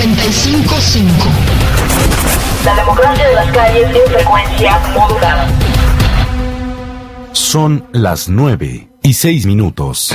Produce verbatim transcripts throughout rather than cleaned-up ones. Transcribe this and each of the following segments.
noventa y cinco punto cinco. La democracia de las calles en frecuencia modulada. Son las nueve y seis minutos.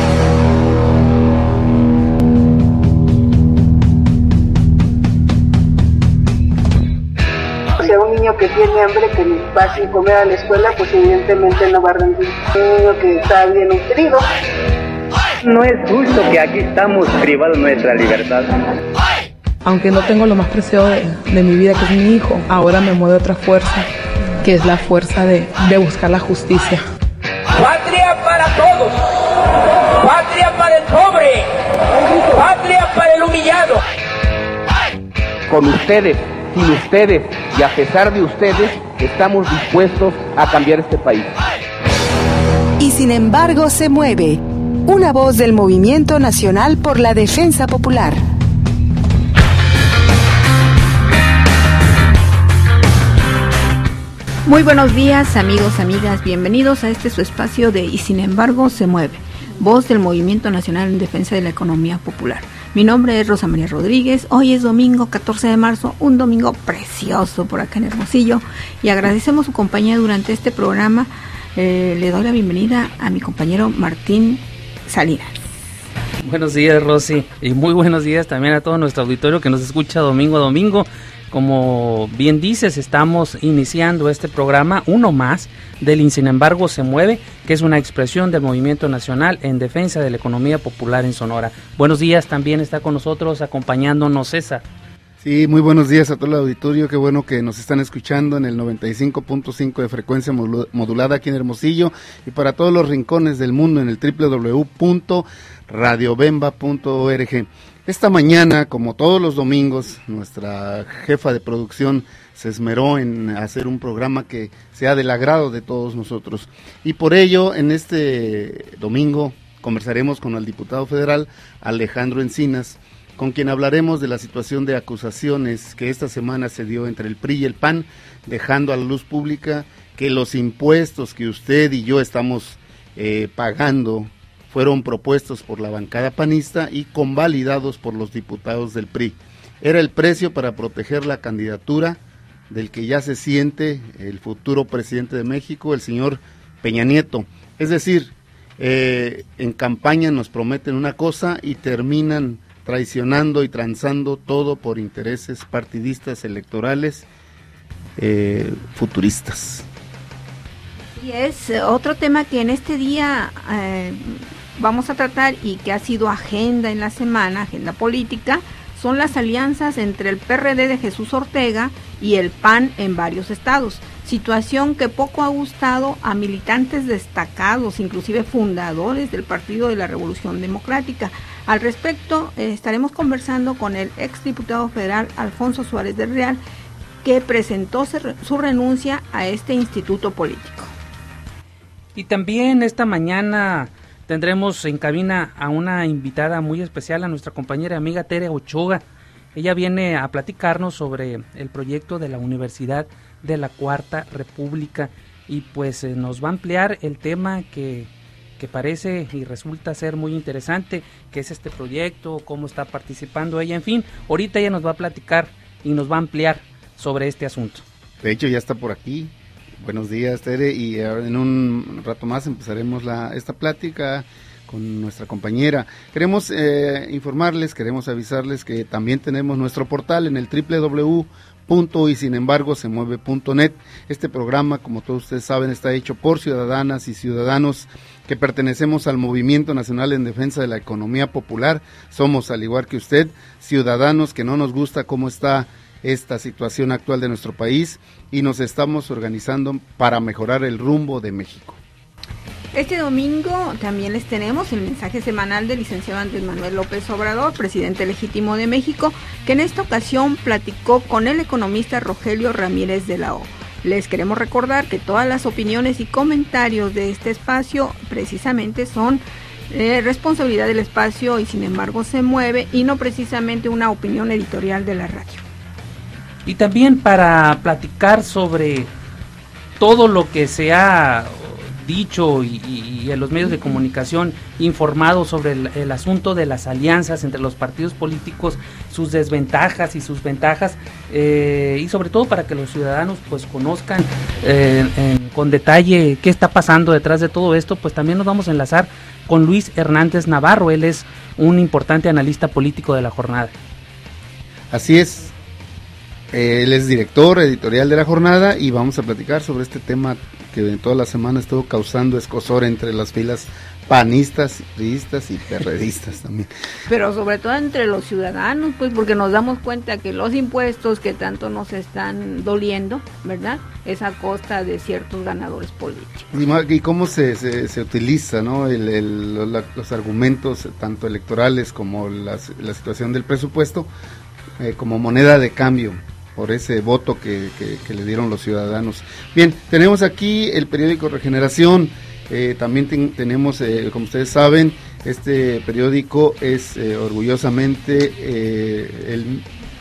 O sea, un niño que tiene hambre, que va sin comer a la escuela, pues evidentemente no va a rendir. Un niño que está bien nutrido. No es justo que aquí estamos privados de nuestra libertad. Aunque no tengo lo más preciado de, de mi vida, que es mi hijo, ahora me mueve otra fuerza, que es la fuerza de, de buscar la justicia. Patria para todos, patria para el pobre, patria para el humillado. Con ustedes, sin ustedes y a pesar de ustedes, estamos dispuestos a cambiar este país. Y sin embargo se mueve. Una voz del Movimiento Nacional por la Defensa Popular. Muy buenos días, amigos, amigas, bienvenidos a este su espacio de Y sin embargo se mueve, voz del Movimiento Nacional en Defensa de la Economía Popular. Mi nombre es Rosa María Rodríguez, hoy es domingo catorce de marzo, un domingo precioso por acá en Hermosillo, y agradecemos su compañía durante este programa. Eh, le doy la bienvenida a mi compañero Martín Salinas. Buenos días, Rosy, y muy buenos días también a todo nuestro auditorio que nos escucha domingo a domingo. Como bien dices, estamos iniciando este programa, uno más, del Y sin embargo se mueve, que es una expresión del Movimiento Nacional en Defensa de la Economía Popular en Sonora. Buenos días, también está con nosotros acompañándonos César. Sí, muy buenos días a todo el auditorio, qué bueno que nos están escuchando en el noventa y cinco punto cinco de frecuencia modulada aquí en Hermosillo y para todos los rincones del mundo en el doble u doble u doble u punto radio bemba punto org. Esta mañana, como todos los domingos, nuestra jefa de producción se esmeró en hacer un programa que sea del agrado de todos nosotros. Y por ello, en este domingo, conversaremos con el diputado federal Alejandro Encinas, con quien hablaremos de la situación de acusaciones que esta semana se dio entre el P R I y el P A N, dejando a la luz pública que los impuestos que usted y yo estamos eh, pagando fueron propuestos por la bancada panista y convalidados por los diputados del P R I. Era el precio para proteger la candidatura del que ya se siente el futuro presidente de México, el señor Peña Nieto. Es decir, eh, en campaña nos prometen una cosa y terminan traicionando y transando todo por intereses partidistas, electorales, eh, futuristas. Y es otro tema que en este día eh, vamos a tratar y que ha sido agenda en la semana, agenda política, son las alianzas entre el P R D de Jesús Ortega y el P A N en varios estados, situación que poco ha gustado a militantes destacados, inclusive fundadores del Partido de la Revolución Democrática. Al respecto, eh, estaremos conversando con el exdiputado federal Alfonso Suárez del Real, que presentó su renuncia a este instituto político. Y también esta mañana tendremos en cabina a una invitada muy especial, a nuestra compañera y amiga Tere Ochoa. Ella viene a platicarnos sobre el proyecto de la Universidad de la Cuarta República y pues eh, nos va a ampliar el tema que, que parece y resulta ser muy interesante, que es este proyecto, cómo está participando ella, en fin, ahorita ella nos va a platicar y nos va a ampliar sobre este asunto. De hecho ya está por aquí. Buenos días, Tere, y en un rato más empezaremos la esta plática con nuestra compañera. Queremos eh, informarles, queremos avisarles que también tenemos nuestro portal en el doble u doble u doble u punto y sin embargo se mueve punto net. Este programa, como todos ustedes saben, está hecho por ciudadanas y ciudadanos que pertenecemos al Movimiento Nacional en Defensa de la Economía Popular. Somos, al igual que usted, ciudadanos que no nos gusta cómo está esta situación actual de nuestro país y nos estamos organizando para mejorar el rumbo de México. Este domingo también les tenemos el mensaje semanal del licenciado Andrés Manuel López Obrador, presidente legítimo de México, que en esta ocasión platicó con el economista Rogelio Ramírez de la O. Les queremos recordar que todas las opiniones y comentarios de este espacio precisamente son eh, responsabilidad del espacio y sin embargo se mueve y no precisamente una opinión editorial de la radio. Y también para platicar sobre todo lo que se ha dicho y, y, y en los medios de comunicación informado sobre el, el asunto de las alianzas entre los partidos políticos, sus desventajas y sus ventajas, eh, y sobre todo para que los ciudadanos pues conozcan eh, en, con detalle qué está pasando detrás de todo esto, pues también nos vamos a enlazar con Luis Hernández Navarro. Él es un importante analista político de La Jornada. Así es, él es director editorial de La Jornada y vamos a platicar sobre este tema que en toda la semana estuvo causando escozor entre las filas panistas, priistas y perredistas también. Pero sobre todo entre los ciudadanos, pues porque nos damos cuenta que los impuestos que tanto nos están doliendo, ¿verdad?, es a costa de ciertos ganadores políticos. Y, y cómo se, se, se utiliza, ¿no?, el, el, la, los argumentos tanto electorales como las, la situación del presupuesto eh, como moneda de cambio por ese voto que, que, que le dieron los ciudadanos. Bien, tenemos aquí el periódico Regeneración, eh, también ten, tenemos, eh, como ustedes saben, este periódico es eh, orgullosamente eh, el,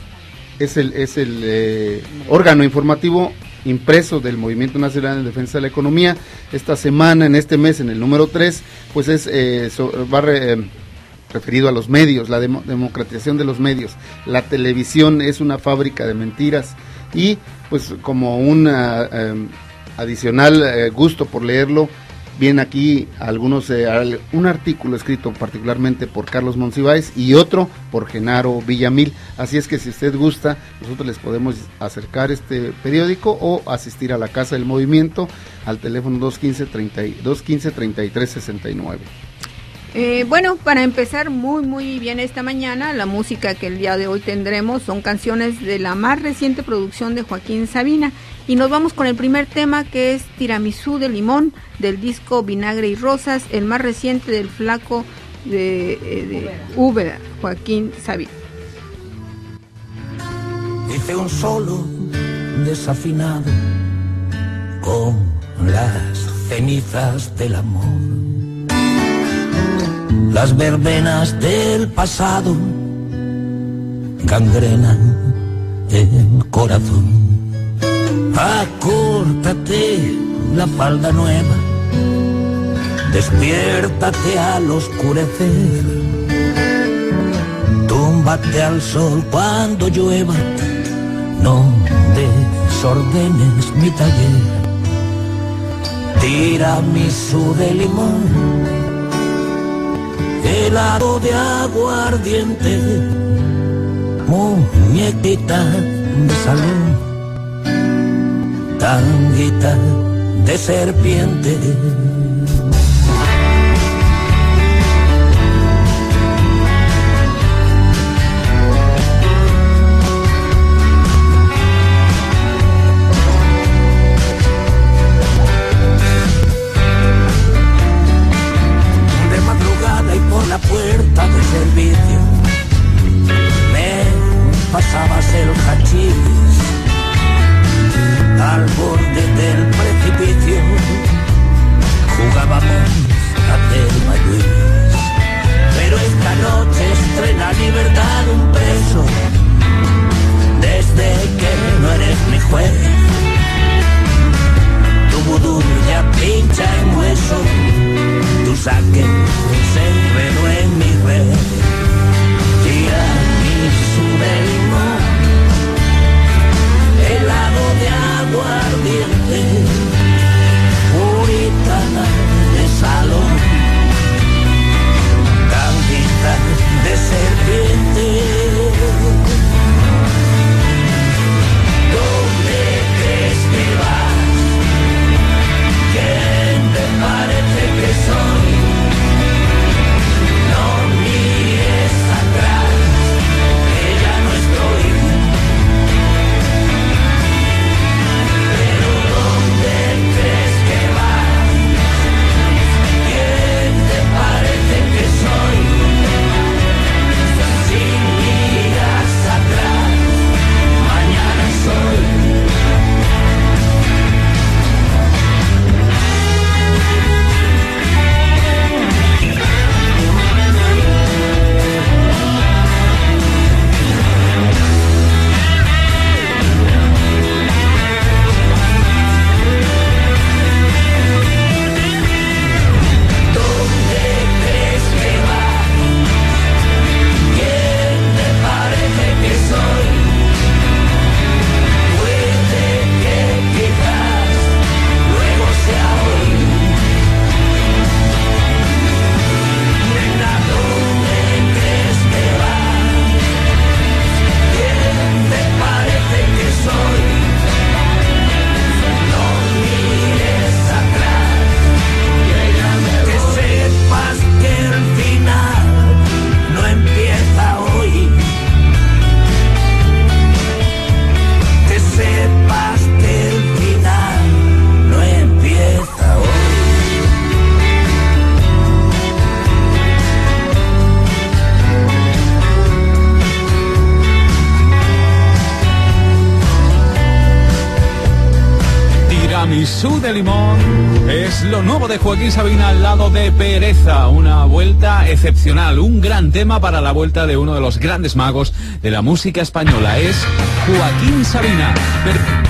es el, es el eh, órgano informativo impreso del Movimiento Nacional en Defensa de la Economía. Esta semana, en este mes, en el número tres, pues es eh, so, va re, eh, referido a los medios, la demo, democratización de los medios. La televisión es una fábrica de mentiras y pues como un eh, adicional eh, gusto por leerlo, viene aquí algunos eh, un artículo escrito particularmente por Carlos Monsiváis y otro por Genaro Villamil, así es que si usted gusta, nosotros les podemos acercar este periódico o asistir a la Casa del Movimiento al teléfono dos uno cinco, treinta y tres sesenta y nueve. Eh, bueno, para empezar muy muy bien esta mañana, la música que el día de hoy tendremos son canciones de la más reciente producción de Joaquín Sabina, y nos vamos con el primer tema, que es Tiramisú de Limón, del disco Vinagre y Rosas, el más reciente del flaco de, de Úbeda, Joaquín Sabina. Hice un solo desafinado con las cenizas del amor. Las verbenas del pasado gangrenan el corazón. Acórtate la falda nueva, despiértate al oscurecer, túmbate al sol cuando llueva, no desordenes mi taller. Tiramisú de limón, helado de aguardiente, muñequita de salón, tanguita de serpiente. La puerta de servicio me pasabas el hachís al borde del precipicio, jugábamos a Thelma y Luis, pero esta noche estrena libertad un preso, desde que no eres mi juez, tu vudú ya pincha en hueso, tu saque se enredó en mi red. Tiramisú de limón, helado de aguardiente, puritana de salón, Su de Limón es lo nuevo de Joaquín Sabina al lado de Pereza, una vuelta excepcional, un gran tema para la vuelta de uno de los grandes magos de la música española, es Joaquín Sabina. Per-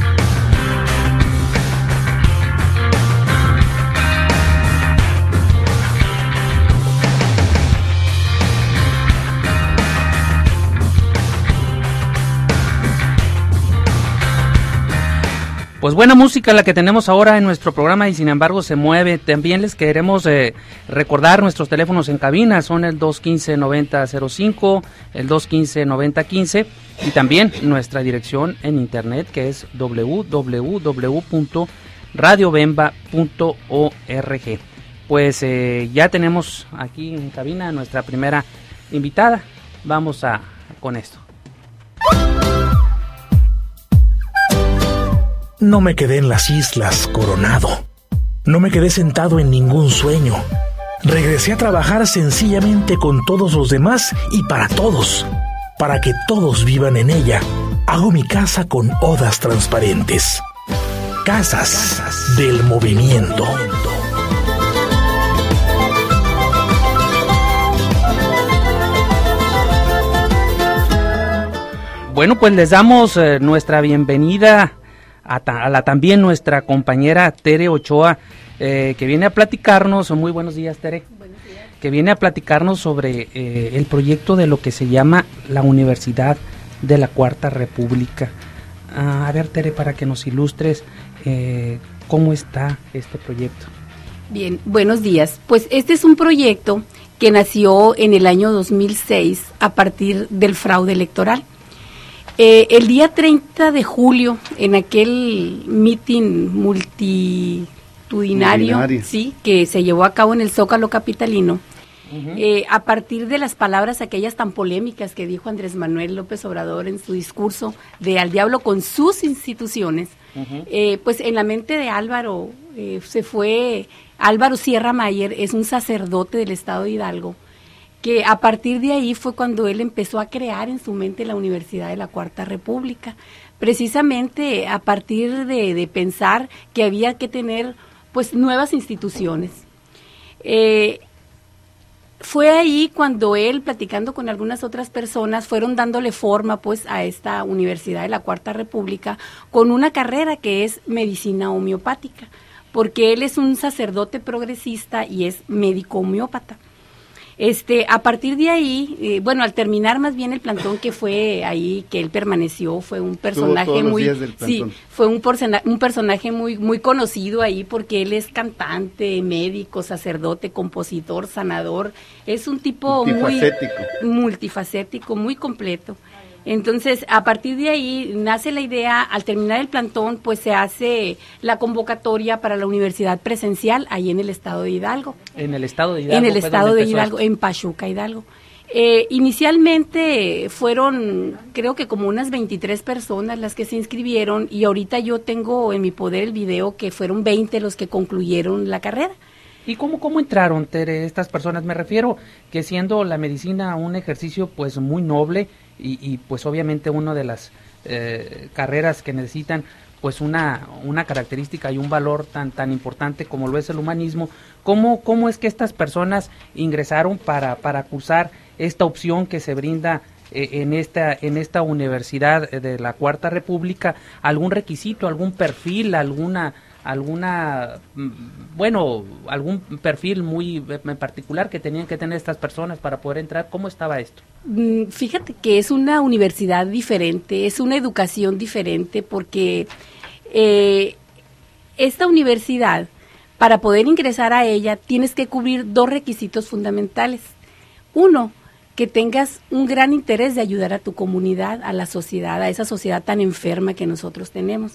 Pues buena música la que tenemos ahora en nuestro programa y sin embargo se mueve. También les queremos eh, recordar nuestros teléfonos en cabina, son el dos uno cinco, nueve cero cero cinco, el dos uno cinco, nueve cero uno cinco y también nuestra dirección en internet que es doble u doble u doble u punto radio bemba punto org. Pues eh, ya tenemos aquí en cabina a nuestra primera invitada, vamos a con esto. No me quedé en las islas coronado, no me quedé sentado en ningún sueño. Regresé a trabajar sencillamente con todos los demás y para todos, para que todos vivan en ella. Hago mi casa con odas transparentes, casas del movimiento. Bueno, pues les damos eh, nuestra bienvenida A, ta, a la también nuestra compañera Tere Ochoa, eh, que viene a platicarnos, muy buenos días Tere, buenos días. Que viene a platicarnos sobre eh, el proyecto de lo que se llama la Universidad de la Cuarta República. Ah, a ver Tere, para que nos ilustres eh, cómo está este proyecto. Bien, buenos días. Pues este es un proyecto que nació en el año dos mil seis a partir del fraude electoral. Eh, el día treinta de julio, en aquel meeting multitudinario, sí, que se llevó a cabo en el Zócalo capitalino, uh-huh. eh, a partir de las palabras aquellas tan polémicas que dijo Andrés Manuel López Obrador en su discurso de al diablo con sus instituciones, uh-huh. eh, pues en la mente de Álvaro eh, se fue, Álvaro Sierra Mayer es un sacerdote del estado de Hidalgo, que a partir de ahí fue cuando él empezó a crear en su mente la Universidad de la Cuarta República, precisamente a partir de, de pensar que había que tener pues nuevas instituciones. Eh, fue ahí cuando él, platicando con algunas otras personas, fueron dándole forma pues a esta Universidad de la Cuarta República con una carrera que es medicina homeopática, porque él es un sacerdote progresista y es médico homeópata. Este, a partir de ahí, eh, bueno, al terminar más bien el plantón que fue ahí, que él permaneció, fue un personaje muy, sí, fue un, persona, un personaje muy, muy conocido ahí porque él es cantante, médico, sacerdote, compositor, sanador, es un tipo multifacético. muy multifacético, muy completo. Entonces, a partir de ahí nace la idea, al terminar el plantón, pues se hace la convocatoria para la universidad presencial ahí en el estado de Hidalgo. En el estado de Hidalgo. En el estado de Hidalgo, esto? en Pachuca, Hidalgo. Eh, inicialmente fueron, creo que como unas veintitrés personas las que se inscribieron y ahorita yo tengo en mi poder el video que fueron veinte los que concluyeron la carrera. ¿Y cómo, cómo entraron, Tere, estas personas? Me refiero que siendo la medicina un ejercicio pues muy noble y, y pues obviamente una de las eh, carreras que necesitan pues una, una característica y un valor tan, tan importante como lo es el humanismo, ¿cómo, cómo es que estas personas ingresaron para, para cursar esta opción que se brinda eh, en esta, en esta Universidad de la Cuarta República? ¿Algún requisito, algún perfil, alguna... alguna, bueno, algún perfil muy en particular que tenían que tener estas personas para poder entrar? ¿Cómo estaba esto? Fíjate que es una universidad diferente, es una educación diferente porque eh, esta universidad, para poder ingresar a ella, tienes que cubrir dos requisitos fundamentales. Uno, que tengas un gran interés de ayudar a tu comunidad, a la sociedad, a esa sociedad tan enferma que nosotros tenemos.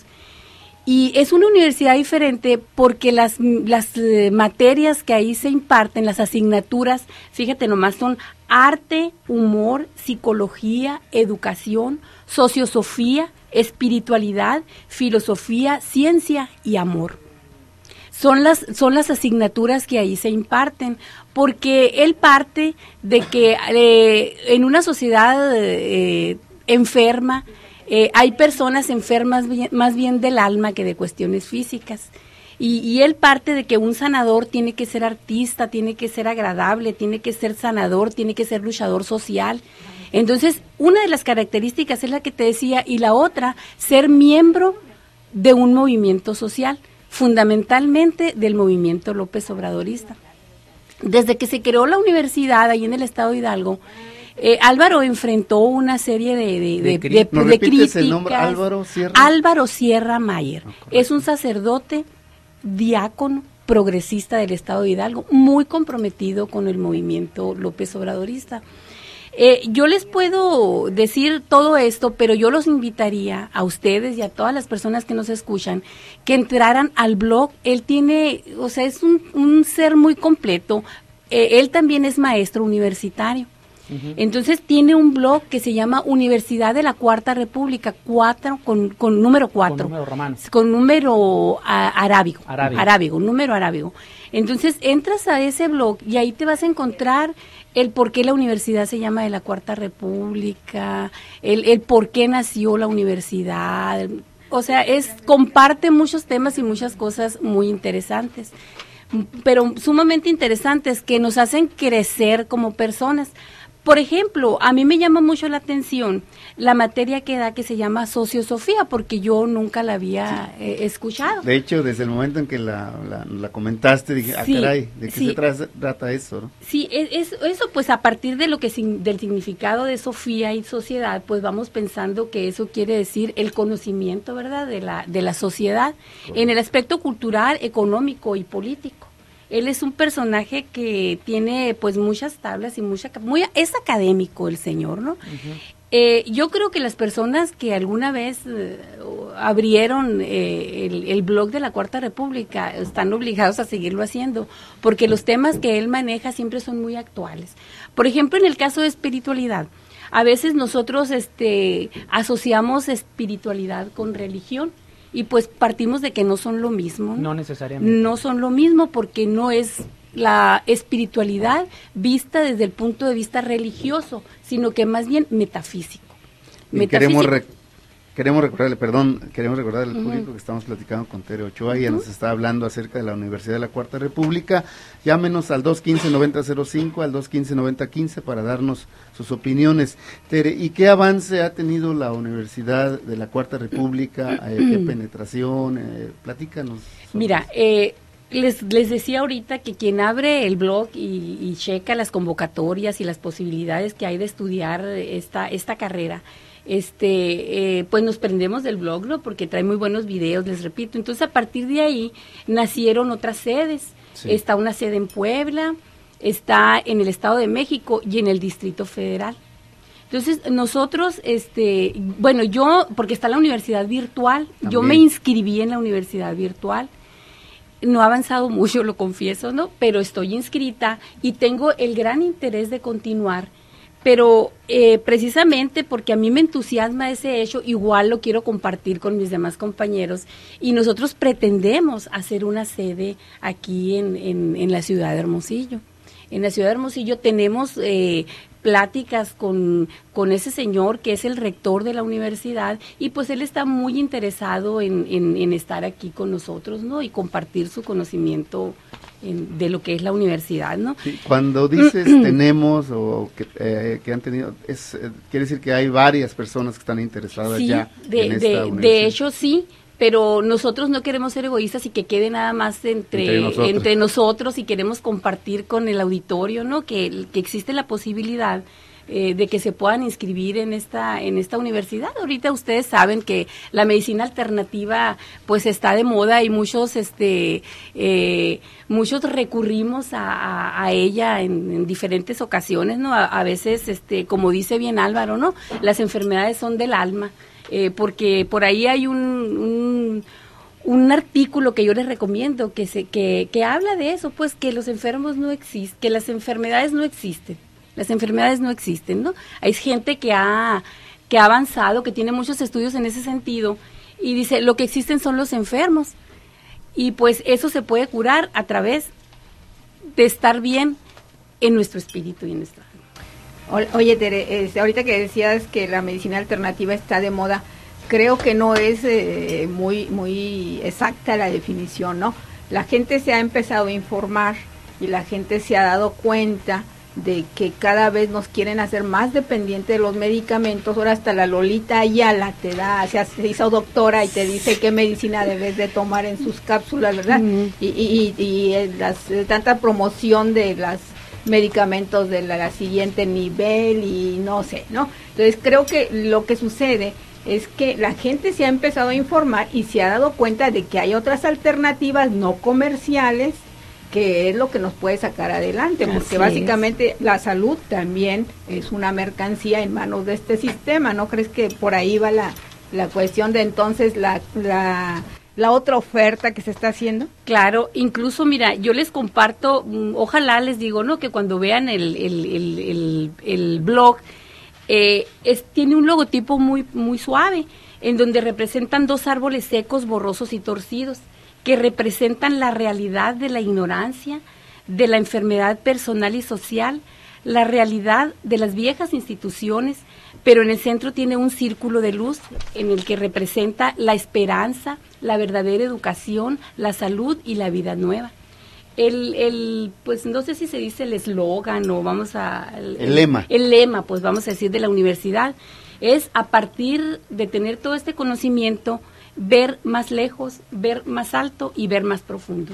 Y es una universidad diferente porque las, las eh, materias que ahí se imparten, las asignaturas, fíjate nomás, son arte, humor, psicología, educación, sociosofía, espiritualidad, filosofía, ciencia y amor. Son las, son las asignaturas que ahí se imparten, porque él parte de que eh, en una sociedad eh, enferma, Eh, hay personas enfermas bien, más bien del alma que de cuestiones físicas. Y, y él parte de que un sanador tiene que ser artista, tiene que ser agradable, tiene que ser sanador, tiene que ser luchador social. Entonces, una de las características es la que te decía, y la otra, ser miembro de un movimiento social, fundamentalmente del movimiento López Obradorista. Desde que se creó la universidad ahí en el estado de Hidalgo, eh, Álvaro enfrentó una serie de, de, de, de, de, de críticas. El nombre? Álvaro Sierra. Álvaro Sierra Mayer. Oh, es un sacerdote, diácono, progresista del estado de Hidalgo, muy comprometido con el movimiento López Obradorista. Eh, yo les puedo decir todo esto, pero yo los invitaría a ustedes y a todas las personas que nos escuchan que entraran al blog. Él tiene, o sea, es un, un ser muy completo. Eh, él también es maestro universitario. Uh-huh. Entonces tiene un blog que se llama Universidad de la Cuarta República, cuatro, con, con número cuatro. Con número romano. Con número a, arábigo, arábigo. Arábigo, número arábigo. Entonces entras a ese blog y ahí te vas a encontrar el por qué la universidad se llama de la Cuarta República, el, el por qué nació la universidad. O sea, es comparte muchos temas y muchas cosas muy interesantes, pero sumamente interesantes que nos hacen crecer como personas. Por ejemplo, a mí me llama mucho la atención la materia que da que se llama sociosofía, porque yo nunca la había sí. eh, escuchado. De hecho, desde el momento en que la, la, la comentaste, dije, sí, ah, caray, ¿de qué sí. se trata, trata eso? ¿No? Sí, es, es, eso pues a partir de lo que del significado de Sofía y sociedad, pues vamos pensando que eso quiere decir el conocimiento, ¿verdad?, de la, de la sociedad, correcto, en el aspecto cultural, económico y político. Él es un personaje que tiene pues muchas tablas y mucha, muy, es académico el señor, ¿no? Uh-huh. Eh, yo creo que las personas que alguna vez eh, abrieron eh, el, el blog de la Cuarta República están obligados a seguirlo haciendo, porque los temas que él maneja siempre son muy actuales. Por ejemplo, en el caso de espiritualidad, a veces nosotros este, asociamos espiritualidad con religión, y pues partimos de que no son lo mismo. No, no necesariamente. No son lo mismo porque no es la espiritualidad vista desde el punto de vista religioso, sino que más bien metafísico. Y metafísico. Queremos, re queremos recordarle, perdón, queremos recordarle al uh-huh. público que estamos platicando con Tere Ochoa, uh-huh. ella nos está hablando acerca de la Universidad de la Cuarta República. Llámenos al dos quince, noventa cero cinco, al dos quince, noventa quince para darnos sus opiniones. Tere, ¿y qué avance ha tenido la Universidad de la Cuarta República? Eh, ¿Qué penetración? Eh, platícanos. Mira, eh, les, les decía ahorita que quien abre el blog y, y checa las convocatorias y las posibilidades que hay de estudiar esta, esta carrera, este, eh, pues nos prendemos del blog, ¿no? Porque trae muy buenos videos, les repito. Entonces, a partir de ahí nacieron otras sedes. Sí. Está una sede en Puebla, está en el Estado de México y en el Distrito Federal. Entonces, nosotros, este, bueno, yo, porque está la universidad virtual, también. Yo me inscribí en la universidad virtual. No ha avanzado mucho, lo confieso, ¿no? Pero estoy inscrita y tengo el gran interés de continuar. Pero eh, precisamente porque a mí me entusiasma ese hecho, igual lo quiero compartir con mis demás compañeros y nosotros pretendemos hacer una sede aquí en, en, en la ciudad de Hermosillo. En la ciudad de Hermosillo tenemos eh, pláticas con, con ese señor que es el rector de la universidad y pues él está muy interesado en, en, en estar aquí con nosotros, ¿no? Y compartir su conocimiento en, de lo que es la universidad, ¿no? Sí, cuando dices tenemos o que, eh, que han tenido, es, eh, quiere decir que hay varias personas que están interesadas sí, ya de, en esta de, universidad. De hecho sí, pero nosotros no queremos ser egoístas y que quede nada más entre, entre, nosotros. entre nosotros y queremos compartir con el auditorio, ¿no? Que, que existe la posibilidad eh, de que se puedan inscribir en esta en esta universidad. Ahorita ustedes saben que la medicina alternativa pues está de moda y muchos este eh, muchos recurrimos a, a, a ella en, en diferentes ocasiones, ¿no? A, a veces, este como dice bien Álvaro, ¿no? Las enfermedades son del alma. Eh, porque por ahí hay un, un, un artículo que yo les recomiendo que se que, que habla de eso, pues que los enfermos no existen, que las enfermedades no existen, las enfermedades no existen, ¿no? Hay gente que ha, que ha avanzado, que tiene muchos estudios en ese sentido y dice, lo que existen son los enfermos y pues eso se puede curar a través de estar bien en nuestro espíritu y en nuestra. Oye, Tere, este, ahorita que decías que la medicina alternativa está de moda, creo que no es eh, muy, muy exacta la definición, ¿no? La gente se ha empezado a informar y la gente se ha dado cuenta de que cada vez nos quieren hacer más dependientes de los medicamentos. Ahora hasta la Lolita Ayala te da, se, hace, se hizo doctora y te dice qué medicina debes de tomar en sus cápsulas, ¿verdad? Uh-huh. Y, y, y, y las, tanta promoción de los medicamentos de la, la siguiente nivel y no sé, ¿no? Entonces creo que lo que sucede es que la gente se ha empezado a informar y se ha dado cuenta de que hay otras alternativas no comerciales, que es lo que nos puede sacar adelante, porque Así básicamente es. La salud también es una mercancía en manos de este sistema. ¿No crees que por ahí va la, la cuestión de entonces la, la, la otra oferta que se está haciendo? Claro, incluso mira, yo les comparto, ojalá les digo, ¿no? Que cuando vean el, el, el, el, el blog, eh, es, tiene un logotipo muy, muy suave, en donde representan dos árboles secos, borrosos y torcidos, que representan la realidad de la ignorancia, de la enfermedad personal y social, la realidad de las viejas instituciones, pero en el centro tiene un círculo de luz en el que representa la esperanza, la verdadera educación, la salud y la vida nueva. El, el pues no sé si se dice el eslogan o vamos a... El, el lema. El, el lema, pues vamos a decir, de la universidad, es a partir de tener todo este conocimiento, ver más lejos, ver más alto y ver más profundo.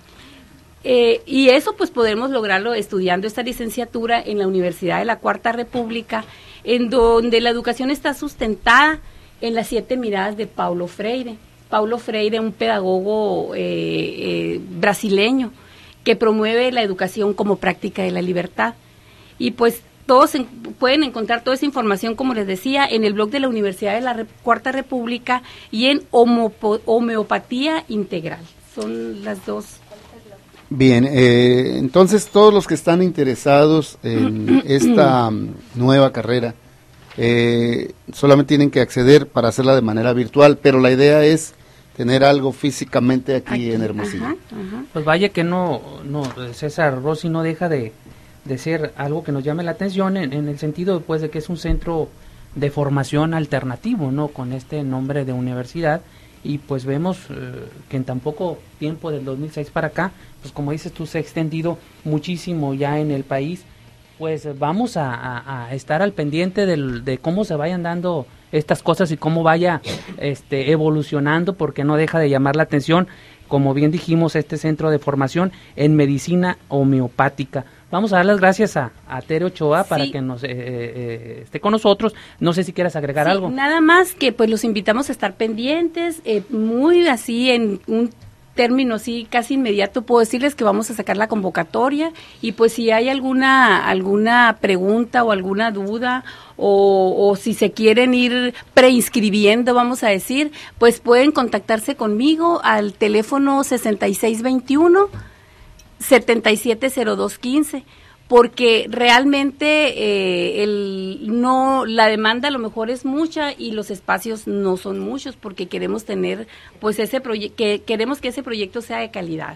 Eh, y eso pues podemos lograrlo estudiando esta licenciatura en la Universidad de la Cuarta República, en donde la educación está sustentada en las siete miradas de Paulo Freire. Paulo Freire, un pedagogo eh, eh, brasileño que promueve la educación como práctica de la libertad. Y pues todos en, pueden encontrar toda esa información, como les decía, en el blog de la Universidad de la Re- Cuarta República y en homopo, Homeopatía Integral. Son las dos. Bien, eh, entonces todos los que están interesados en esta nueva carrera eh, solamente tienen que acceder para hacerla de manera virtual, pero la idea es tener algo físicamente aquí, aquí en Hermosillo. Ajá, ajá. Pues vaya que no, no, César Rossi no deja de de ser algo que nos llame la atención en, en el sentido pues de que es un centro de formación alternativo, ¿no? Con este nombre de universidad, y pues vemos eh, que en tan poco tiempo del dos mil seis para acá, pues como dices tú, se ha extendido muchísimo ya en el país. Pues vamos a, a, a estar al pendiente del, de cómo se vayan dando estas cosas y cómo vaya este evolucionando, porque no deja de llamar la atención, como bien dijimos, este centro de formación en medicina homeopática. Vamos a dar las gracias a, a Tere Ochoa sí. para que nos eh, eh, esté con nosotros. No sé si quieras agregar sí, algo. Nada más que pues los invitamos a estar pendientes, eh, muy así en un término así casi inmediato puedo decirles que vamos a sacar la convocatoria, y pues si hay alguna alguna pregunta o alguna duda o, o si se quieren ir preinscribiendo, vamos a decir, pues pueden contactarse conmigo al teléfono sesenta y seis veintiuno, setenta y siete cero dos quince, porque realmente eh, el no la demanda a lo mejor es mucha y los espacios no son muchos, porque queremos tener pues ese proyecto, que queremos que ese proyecto sea de calidad.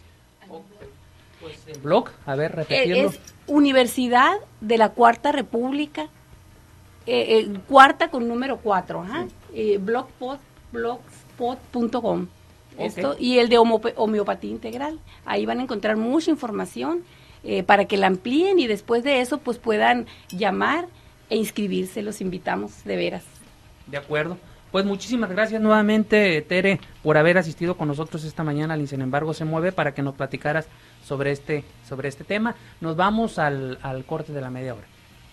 Pues el blog, a ver, repetirlo. Es Universidad de la Cuarta República, eh, eh, cuarta con número cuatro, ajá, sí. eh, blogspot, blogspot punto com. Okay. Esto, y el de homeop- homeopatía integral, ahí van a encontrar mucha información eh, para que la amplíen, y después de eso pues puedan llamar e inscribirse. Los invitamos de veras. De acuerdo, pues muchísimas gracias nuevamente, Tere, por haber asistido con nosotros esta mañana al Sin Embargo Se Mueve, para que nos platicaras sobre este sobre este tema. Nos vamos al, al corte de la media hora.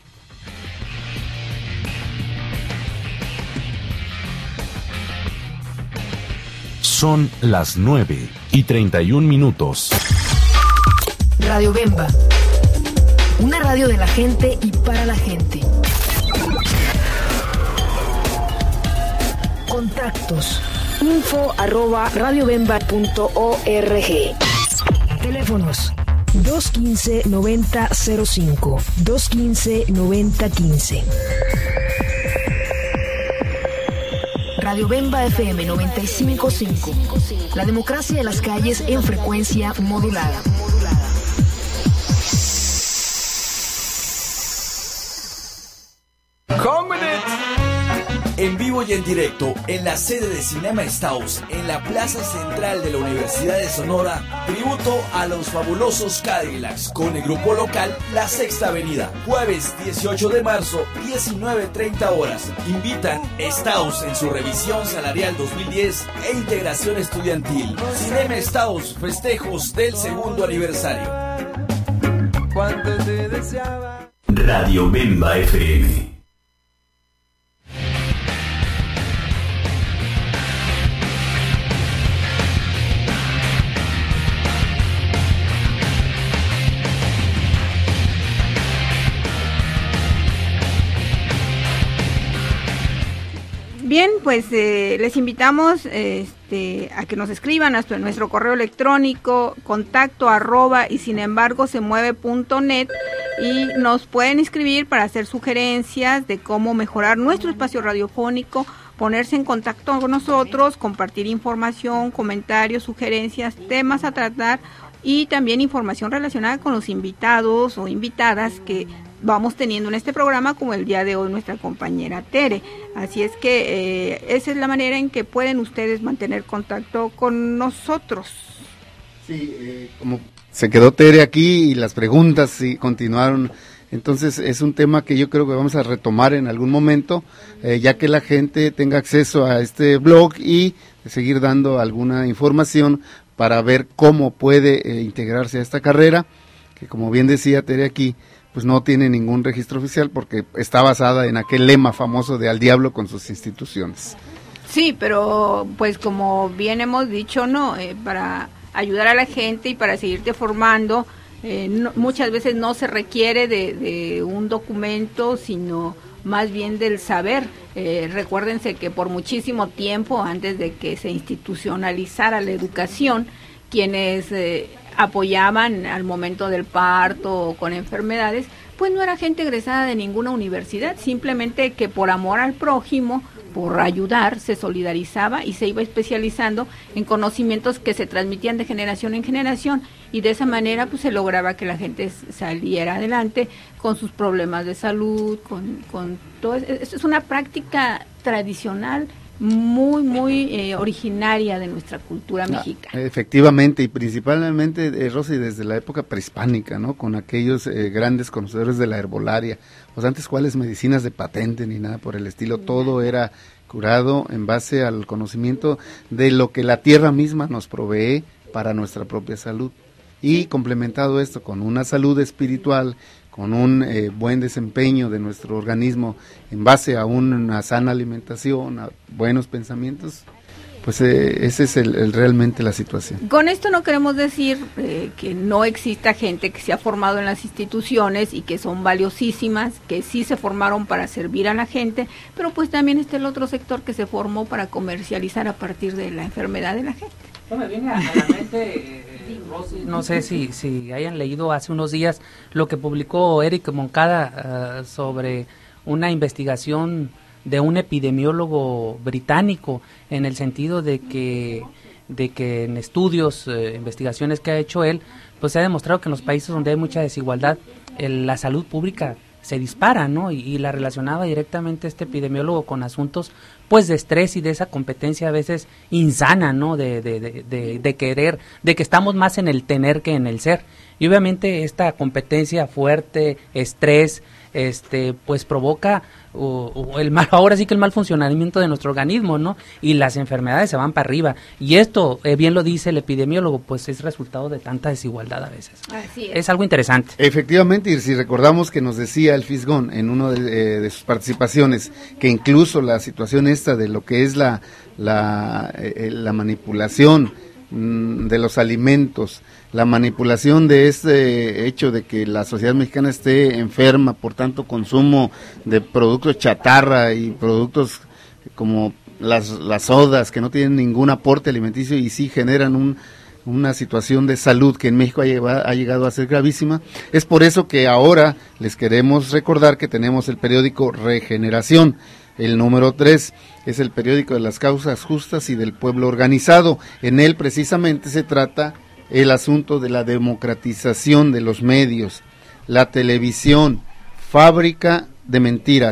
Son las nueve y treinta y un minutos. Radio Bemba, una radio de la gente y para la gente. Contactos, info arroba radiobemba punto org. Teléfonos dos uno cinco, noventa cero cinco, dos uno cinco, noventa quince. Radio Bemba F M noventa y cinco punto cinco. La democracia de las calles en frecuencia modulada. Come with it. en vivo y en directo en la sede de Cinema Staus, en la plaza central de la Universidad de Sonora, tributo a los fabulosos Cadillacs con el grupo local La Sexta Avenida, jueves dieciocho de marzo, diecinueve treinta horas. Invitan Staus en su revisión salarial dos mil diez e integración estudiantil. Cinema Staus, festejos del segundo aniversario. Radio Bemba F M. Bien, pues eh, les invitamos este, a que nos escriban a nuestro correo electrónico contacto arroba y sin embargo se mueve punto net y nos pueden escribir para hacer sugerencias de cómo mejorar nuestro espacio radiofónico, ponerse en contacto con nosotros, compartir información, comentarios, sugerencias, temas a tratar y también información relacionada con los invitados o invitadas que vamos teniendo en este programa, como el día de hoy nuestra compañera Tere. Así es que eh, esa es la manera en que pueden ustedes mantener contacto con nosotros. Sí, eh, como se quedó Tere aquí y las preguntas sí continuaron, entonces es un tema que yo creo que vamos a retomar en algún momento, eh, ya que la gente tenga acceso a este blog y seguir dando alguna información para ver cómo puede eh, integrarse a esta carrera, que como bien decía Tere aquí, pues no tiene ningún registro oficial porque está basada en aquel lema famoso de al diablo con sus instituciones. Sí, pero pues como bien hemos dicho, no, eh, para ayudar a la gente y para seguirte formando, eh, no, muchas veces no se requiere de, de un documento, sino más bien del saber. Eh, recuérdense que por muchísimo tiempo, antes de que se institucionalizara la educación, quienes eh, apoyaban al momento del parto o con enfermedades, pues no era gente egresada de ninguna universidad, simplemente que por amor al prójimo, por ayudar, se solidarizaba y se iba especializando en conocimientos que se transmitían de generación en generación, y de esa manera pues se lograba que la gente saliera adelante con sus problemas de salud, con, con todo. Esto es una práctica tradicional muy, muy eh, originaria de nuestra cultura mexicana. Efectivamente, y principalmente, eh, Rosy, desde la época prehispánica, ¿no? Con aquellos eh, grandes conocedores de la herbolaria. Pues antes, ¿cuáles medicinas de patente ni nada por el estilo? Todo era curado en base al conocimiento de lo que la tierra misma nos provee para nuestra propia salud. Y complementado esto con una salud espiritual, con un eh, buen desempeño de nuestro organismo en base a una sana alimentación, a buenos pensamientos, pues eh, ese es el, el realmente la situación. Con esto no queremos decir eh, que no exista gente que se ha formado en las instituciones y que son valiosísimas, que sí se formaron para servir a la gente, pero pues también está el otro sector que se formó para comercializar a partir de la enfermedad de la gente. No me viene a la mente, eh, Rosy, no sé si, si hayan leído hace unos días lo que publicó Eric Moncada uh, sobre una investigación de un epidemiólogo británico, en el sentido de que de que en estudios, eh, investigaciones que ha hecho él, pues se ha demostrado que en los países donde hay mucha desigualdad, el, la salud pública se dispara, ¿no? Y, y la relacionaba directamente este epidemiólogo con asuntos pues de estrés y de esa competencia a veces insana, ¿no? De, de, de, de, de querer, de que estamos más en el tener que en el ser. Y obviamente esta competencia fuerte, estrés, este, pues provoca o, o el mal, ahora sí que el mal funcionamiento de nuestro organismo, ¿no? Y las enfermedades se van para arriba. Y esto, eh, bien lo dice el epidemiólogo, pues es resultado de tanta desigualdad a veces. Así es. Es algo interesante. Efectivamente, y si recordamos que nos decía el Fisgón en una de, eh, de sus participaciones, que incluso la situación esta de lo que es la, la, eh, la manipulación mmm, de los alimentos, la manipulación de este hecho de que la sociedad mexicana esté enferma por tanto consumo de productos chatarra y productos como las, las sodas que no tienen ningún aporte alimenticio y sí generan un, una situación de salud que en México ha llegado, ha llegado a ser gravísima. Es por eso que ahora les queremos recordar que tenemos el periódico Regeneración. El número tres es el periódico de las causas justas y del pueblo organizado. En él precisamente se trata el asunto de la democratización de los medios, la televisión, fábrica de mentiras,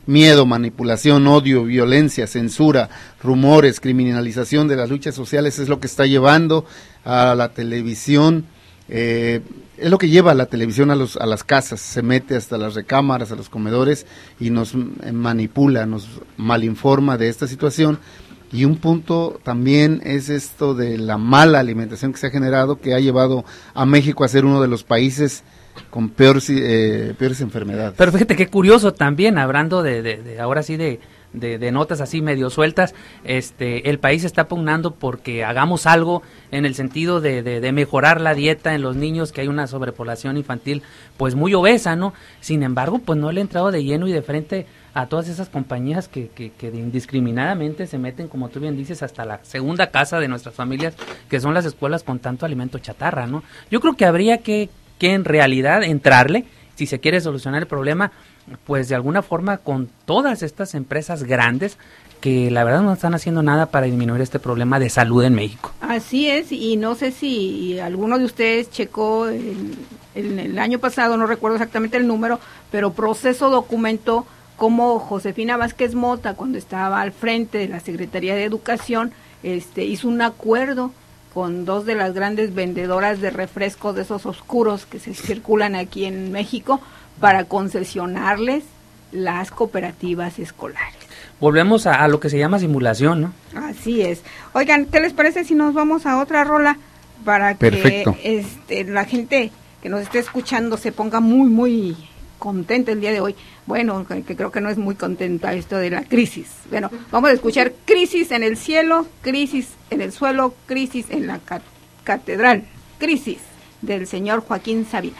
miedo, manipulación, odio, violencia, censura, rumores, criminalización de las luchas sociales es lo que está llevando a la televisión, eh, es lo que lleva a la televisión a, los, a las casas, se mete hasta las recámaras, a los comedores y nos manipula, nos malinforma de esta situación. Y un punto también es esto de la mala alimentación que se ha generado, que ha llevado a México a ser uno de los países con peores, eh, peores enfermedades. Pero fíjate qué curioso también, hablando de, de, de ahora sí de, de, de notas así medio sueltas, este, el país está pugnando porque hagamos algo en el sentido de, de, de mejorar la dieta en los niños, que hay una sobrepoblación infantil pues muy obesa, ¿no? Sin embargo, pues no le ha entrado de lleno y de frente a todas esas compañías que, que, que indiscriminadamente se meten, como tú bien dices, hasta la segunda casa de nuestras familias, que son las escuelas con tanto alimento chatarra, ¿no? Yo creo que habría que, que en realidad entrarle, si se quiere solucionar el problema, pues de alguna forma con todas estas empresas grandes que la verdad no están haciendo nada para disminuir este problema de salud en México. Así es, y no sé si alguno de ustedes checó el, el, el año pasado, no recuerdo exactamente el número, pero Proceso documentó cómo Josefina Vázquez Mota, cuando estaba al frente de la Secretaría de Educación, este, hizo un acuerdo con dos de las grandes vendedoras de refrescos de esos oscuros que se circulan aquí en México para concesionarles las cooperativas escolares. Volvemos a, a lo que se llama simulación, ¿no? Así es. Oigan, ¿qué les parece si nos vamos a otra rola para Perfecto. que este, la gente que nos esté escuchando se ponga muy, muy contenta el día de hoy? Bueno, que, que creo que no es muy contenta esto de la crisis. Bueno, vamos a escuchar Crisis en el cielo, crisis en el suelo, crisis en la ca- catedral, crisis del señor Joaquín Sabina.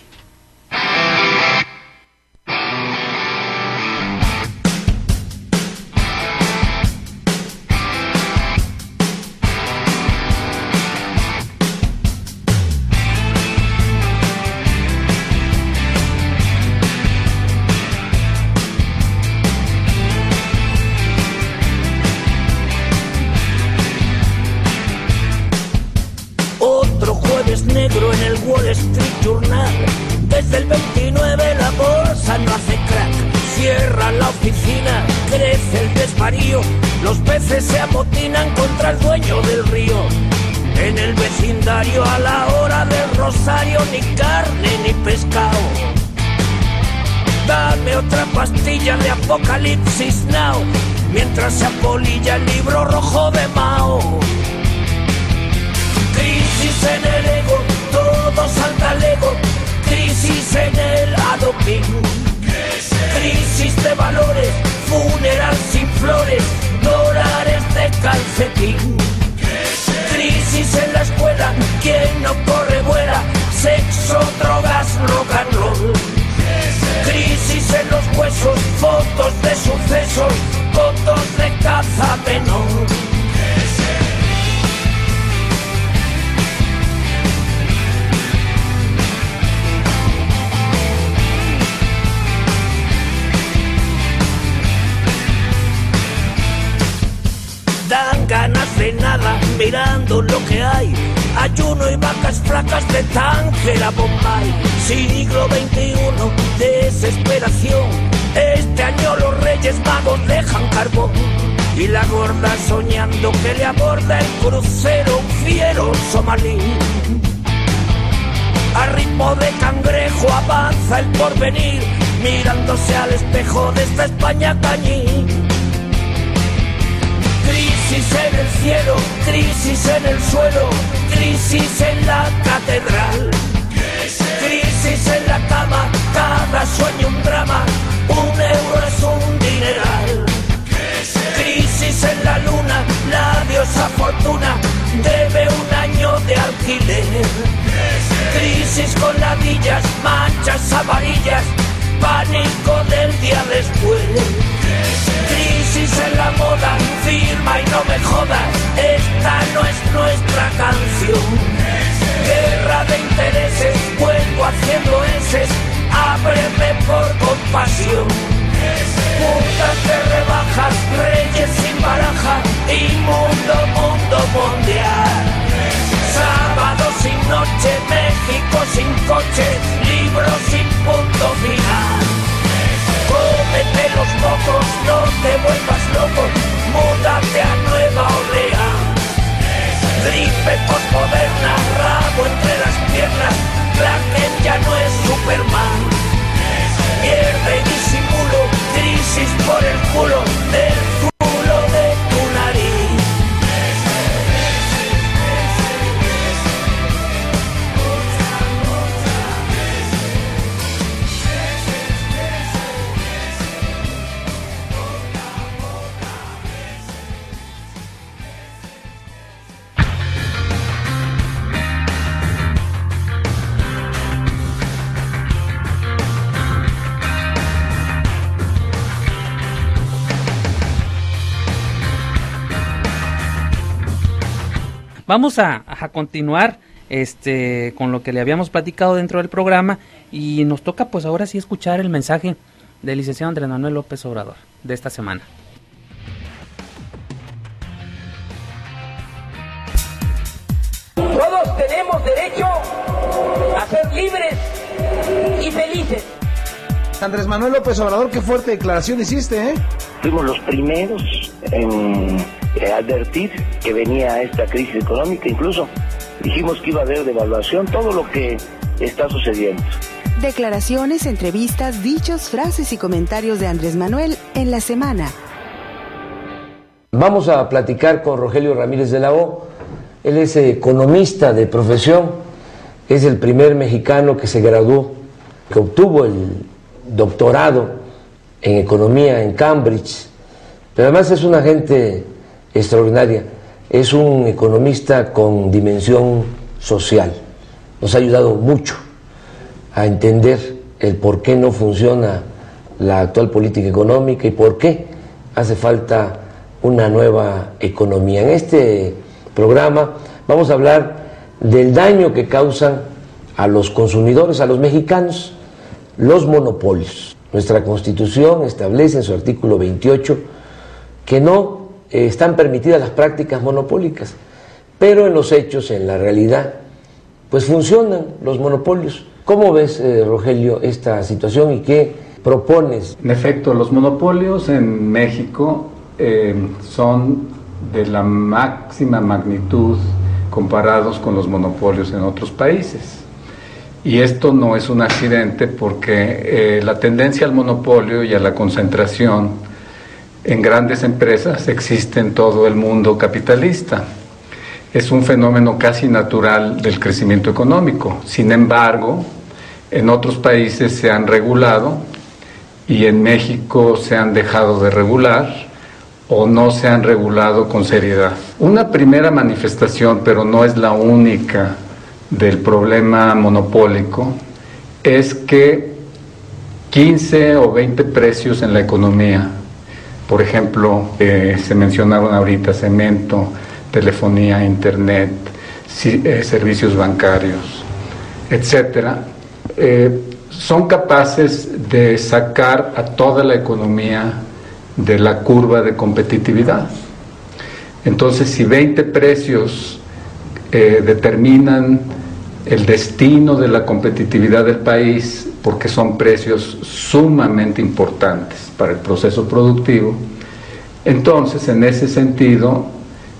Negro en el Wall Street Journal. Desde el veintinueve la bolsa no hace crack. Cierra la oficina, crece el desvarío. Los peces se amotinan contra el dueño del río. En el vecindario a la hora del rosario ni carne ni pescado. Dame otra pastilla de Apocalipsis Now, mientras se apolilla el libro rojo de Mao. Crisis en el ego, todo salta al ego. Crisis en el adopín. Crisis de valores, funeral sin flores, dólares de calcetín. Crisis en la escuela, quien no corre vuela, sexo, drogas, rock and roll. Crisis en los huesos, fotos de sucesos, fotos de caza menor. Dan ganas de nada mirando lo que hay. Ayuno y vacas flacas de Tánger a Bombay. Siglo veintiuno, desesperación. Este año los Reyes Magos dejan carbón. Y la gorda soñando que le aborda el crucero un fiero somalí. A ritmo de cangrejo avanza el porvenir, mirándose al espejo de esta España cañí. Crisis en el cielo, crisis en el suelo, crisis en la catedral. Crisis en la cama, cada sueño un drama, un euro es un dineral. Crisis en la luna, la diosa fortuna debe un año de alquiler. Crisis con ladillas, manchas amarillas, pánico del día después. Crisis en la moda, firma y no me jodas, esta no es nuestra canción. Guerra de intereses, vuelvo haciendo eses, ábreme por compasión. Putas de rebajas, reyes sin baraja, inmundo mundo mundial. Sábado sin noche, México sin coche, libros sin punto final. Cómete los mocos vamos a, a continuar este con lo que le habíamos platicado dentro del programa y nos toca pues ahora sí escuchar el mensaje del licenciado Andrés Manuel López Obrador de esta semana. Todos tenemos derecho a ser libres y felices. Andrés Manuel López Obrador, qué fuerte declaración hiciste, ¿eh? Fuimos los primeros en eh, advertir que venía esta crisis económica, incluso dijimos que iba a haber devaluación, todo lo que está sucediendo. Declaraciones, entrevistas, dichos, frases y comentarios de Andrés Manuel en la semana. Vamos a platicar con Rogelio Ramírez de la O. Él es economista de profesión, es el primer mexicano que se graduó, que obtuvo el doctorado en economía en Cambridge, pero además es una gente extraordinaria, es un economista con dimensión social, nos ha ayudado mucho a entender el por qué no funciona la actual política económica y por qué hace falta una nueva economía. En este programa vamos a hablar del daño que causan a los consumidores, a los mexicanos, los monopolios. Nuestra Constitución establece en su artículo veintiocho que no eh, están permitidas las prácticas monopólicas, pero en los hechos, en la realidad, pues funcionan los monopolios. ¿Cómo ves, eh, Rogelio, esta situación y qué propones? En efecto, los monopolios en México eh, son de la máxima magnitud comparados con los monopolios en otros países. Y esto no es un accidente porque eh, la tendencia al monopolio y a la concentración en grandes empresas existe en todo el mundo capitalista. Es un fenómeno casi natural del crecimiento económico. Sin embargo, en otros países se han regulado y en México se han dejado de regular o no se han regulado con seriedad. Una primera manifestación, pero no es la única, del problema monopólico es que quince o veinte precios en la economía, por ejemplo, eh, se mencionaron ahorita cemento, telefonía, internet, si, eh, servicios bancarios, etcétera, eh, son capaces de sacar a toda la economía de la curva de competitividad. Entonces, si veinte precios eh, determinan el destino de la competitividad del país, porque son precios sumamente importantes para el proceso productivo, entonces, en ese sentido,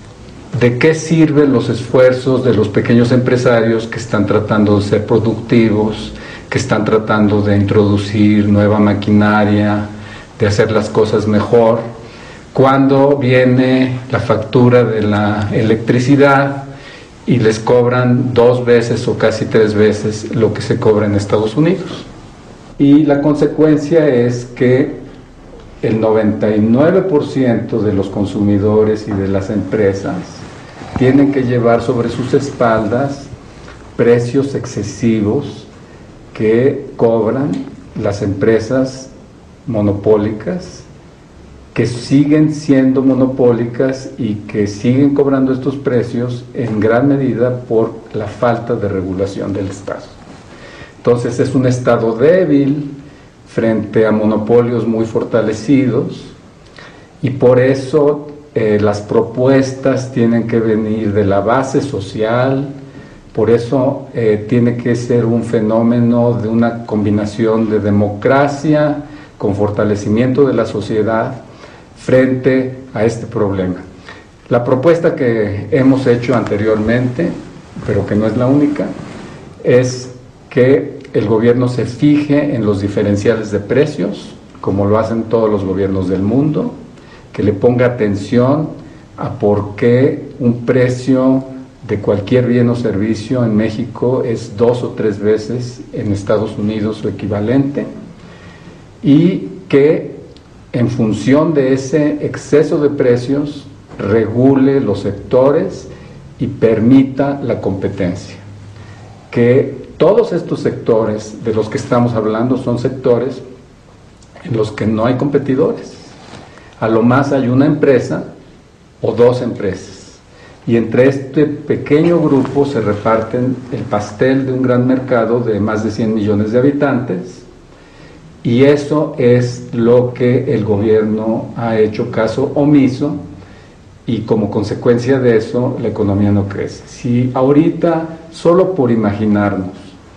¿de qué sirven los esfuerzos de los pequeños empresarios que están tratando de ser productivos, que están tratando de introducir nueva maquinaria, de hacer las cosas mejor, cuando viene la factura de la electricidad y les cobran dos veces o casi tres veces lo que se cobra en Estados Unidos? Y la consecuencia es que el noventa y nueve por ciento de los consumidores y de las empresas tienen que llevar sobre sus espaldas precios excesivos que cobran las empresas monopólicas, que siguen siendo monopólicas y que siguen cobrando estos precios en gran medida por la falta de regulación del Estado. Entonces es un Estado débil frente a monopolios muy fortalecidos y por eso eh, las propuestas tienen que venir de la base social, por eso eh, tiene que ser un fenómeno de una combinación de democracia con fortalecimiento de la sociedad frente a este problema. La propuesta que hemos hecho anteriormente, pero que no es la única, es que el gobierno se fije en los diferenciales de precios, como lo hacen todos los gobiernos del mundo, que le ponga atención a por qué un precio de cualquier bien o servicio en México es dos o tres veces en Estados Unidos su equivalente, y que en función de ese exceso de precios regule los sectores y permita la competencia. Que todos estos sectores de los que estamos hablando son sectores en los que no hay competidores. A lo más hay una empresa o dos empresas. Y entre, est este pequeño grupo se reparten el pastel de un gran mercado de más de cien millones de habitantes, y eso es lo que el gobierno ha hecho caso omiso, y como consecuencia de eso la economía no crece. Si ahorita, solo por imaginarnos,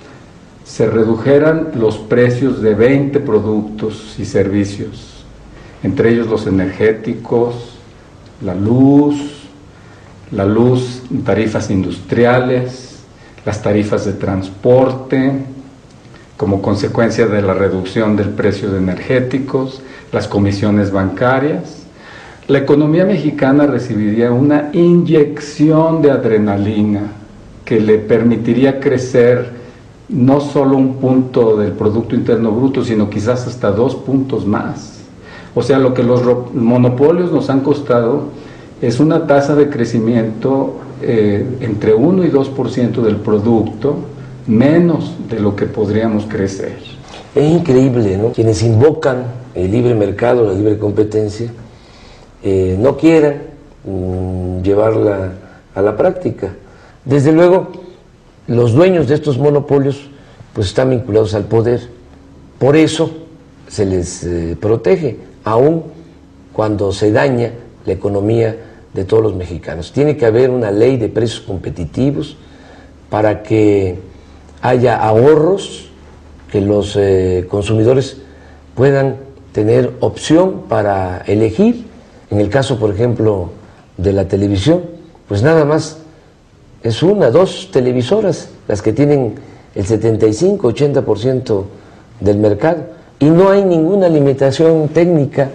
se redujeran los precios de veinte productos y servicios, entre ellos los energéticos, la luz, la luz, tarifas industriales, las tarifas de transporte, como consecuencia de la reducción del precio de energéticos, las comisiones bancarias, la economía mexicana recibiría una inyección de adrenalina que le permitiría crecer no solo un punto del Producto Interno Bruto, sino quizás hasta dos puntos más. O sea, lo que los monopolios nos han costado es una tasa de crecimiento eh, entre uno y dos por ciento del producto, menos de lo que podríamos crecer. Es increíble, ¿no? Quienes invocan el libre mercado, la libre competencia, eh, no quieran mm, llevarla a la práctica. Desde luego, los dueños de estos monopolios pues están vinculados al poder, por eso se les eh, protege, aun cuando se daña la economía de todos los mexicanos. Tiene que haber una ley de precios competitivos para que haya ahorros, que los eh, consumidores puedan tener opción para elegir. En el caso, por ejemplo, de la televisión, pues nada más es una, dos televisoras las que tienen el setenta y cinco, ochenta por ciento del mercado, y no hay ninguna limitación técnica.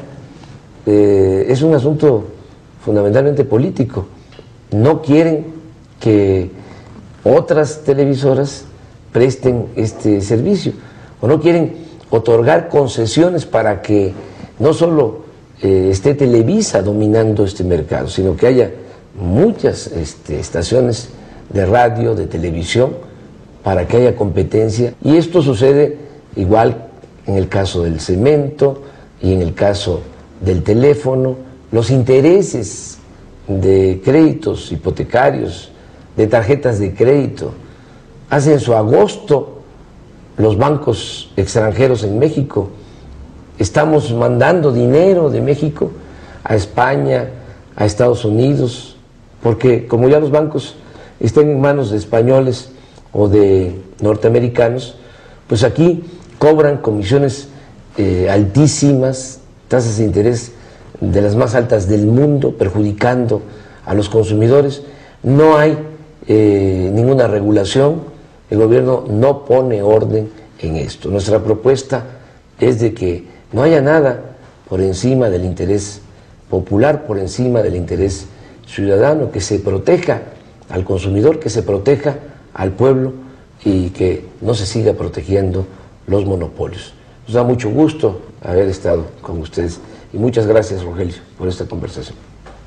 Eh, es un asunto fundamentalmente político. No quieren que otras televisoras presten este servicio, o no quieren otorgar concesiones para que no solo eh, esté Televisa dominando este mercado, sino que haya muchas este, estaciones de radio, de televisión, para que haya competencia. Y esto sucede igual en el caso del cemento y en el caso del teléfono. Los intereses de créditos hipotecarios, de tarjetas de crédito, hacen su agosto los bancos extranjeros en México. Estamos mandando dinero de México a España, a Estados Unidos, porque como ya los bancos están en manos de españoles o de norteamericanos, pues aquí cobran comisiones eh, altísimas, tasas de interés de las más altas del mundo, perjudicando a los consumidores. No hay eh, ninguna regulación, el gobierno no pone orden en esto. Nuestra propuesta es de que no haya nada por encima del interés popular, por encima del interés ciudadano, que se proteja al consumidor, que se proteja al pueblo y que no se siga protegiendo los monopolios. Nos da mucho gusto haber estado con ustedes y muchas gracias, Rogelio, por esta conversación.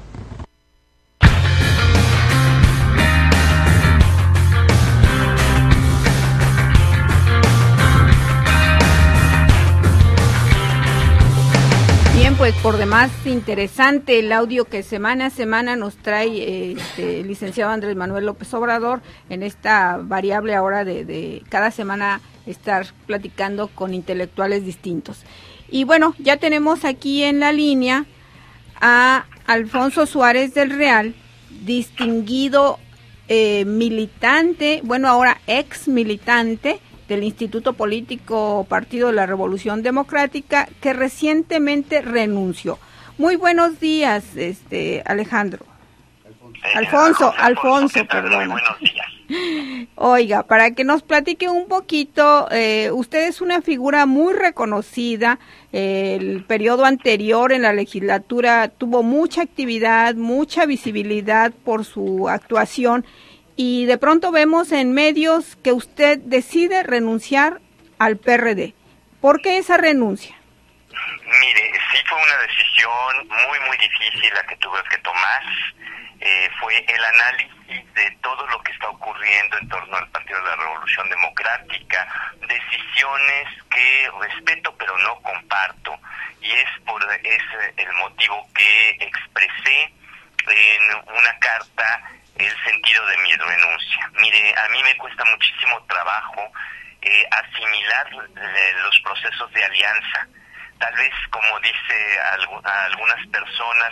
Pues por demás interesante el audio que semana a semana nos trae este, el licenciado Andrés Manuel López Obrador en esta variable ahora de, de cada semana estar platicando con intelectuales distintos. Y bueno, ya tenemos aquí en la línea a Alfonso Suárez del Real, distinguido eh, militante, bueno ahora ex militante del Instituto Político Partido de la Revolución Democrática, que recientemente renunció. Muy buenos días, este Alejandro. Eh, Alfonso, Alfonso, perdón. Buenos días. Oiga, para que nos platique un poquito, eh, usted es una figura muy reconocida. Eh, el periodo anterior en la legislatura tuvo mucha actividad, mucha visibilidad por su actuación. Y de pronto vemos en medios que usted decide renunciar al P R D. ¿Por qué esa renuncia? Mire, sí fue una decisión muy, muy difícil la que tuve que tomar. Eh, fue el análisis de todo lo que está ocurriendo en torno al Partido de la Revolución Democrática, decisiones que respeto pero no comparto. Y es por es el motivo que expresé en una carta el sentido de mi renuncia. Mire, a mí me cuesta muchísimo trabajo eh, asimilar eh, los procesos de alianza. Tal vez, como dice algu- a algunas personas,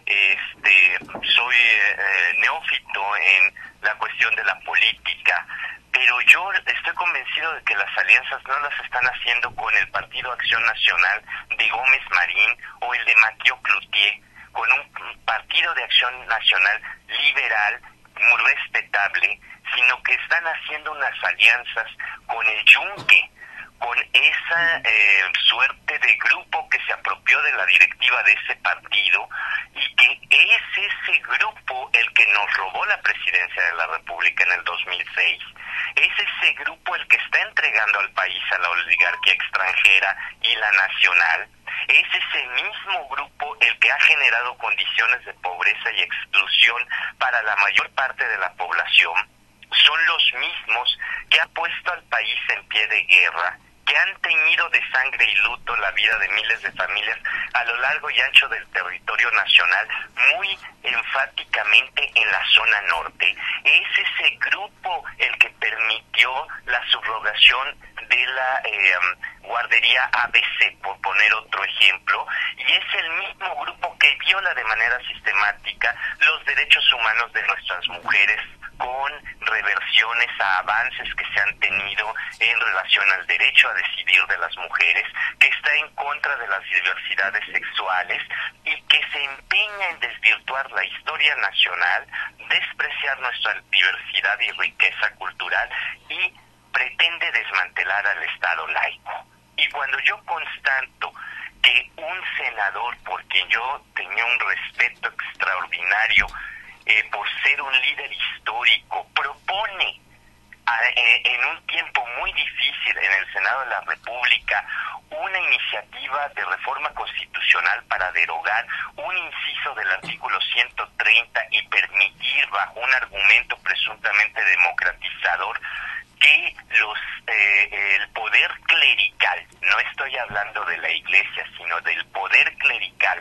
este, soy eh, neófito en la cuestión de la política, pero yo estoy convencido de que las alianzas no las están haciendo con el Partido Acción Nacional de Gómez Marín o el de Maquio Cloutier, con un Partido de Acción Nacional liberal, muy respetable, sino que están haciendo unas alianzas con el Yunque, con esa eh, suerte de grupo que se apropió de la directiva de ese partido, y que es ese grupo el que nos robó la presidencia de la República en el dos mil seis. Es ese grupo el que está entregando al país a la oligarquía extranjera y la nacional. Es ese mismo grupo el que ha generado condiciones de pobreza y exclusión para la mayor parte de la población. Son los mismos que han puesto al país en pie de guerra, que han teñido de sangre y luto la vida de miles de familias a lo largo y ancho del territorio nacional, muy enfáticamente en la zona norte. Es ese grupo el que permitió la subrogación de la eh, guardería A B C, por poner otro ejemplo, y es el mismo grupo que viola de manera sistemática los derechos humanos de nuestras mujeres, con reversiones a avances que se han tenido en relación al derecho a decidir de las mujeres, que está en contra de las diversidades sexuales y que se empeña en desvirtuar la historia nacional, despreciar nuestra diversidad y riqueza cultural y pretende desmantelar al Estado laico. Y cuando yo constato que un senador, por quien yo tenía un respeto extraordinario, Eh, por ser un líder histórico, propone a, eh, en un tiempo muy difícil en el Senado de la República una iniciativa de reforma constitucional para derogar un inciso del artículo ciento treinta y permitir, bajo un argumento presuntamente democratizador, que los eh, el poder clerical, no estoy hablando de la Iglesia, sino del poder clerical,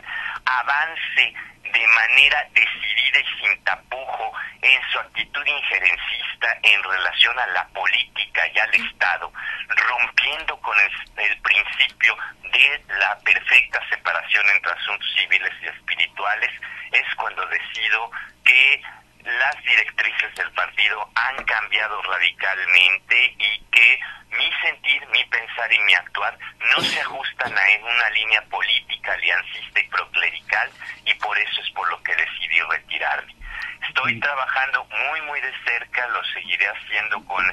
avance de manera decidida y sin tapujo en su actitud injerencista en relación a la política y al Estado, rompiendo con el, el principio de la perfecta separación entre asuntos civiles y espirituales, es cuando decido que las directrices del partido han cambiado radicalmente y que mi sentir, mi pensar y mi actuar no se ajustan a una línea política, aliancista y proclerical, y por eso es por lo que decidí retirarme. Estoy trabajando muy muy de cerca, lo seguiré haciendo con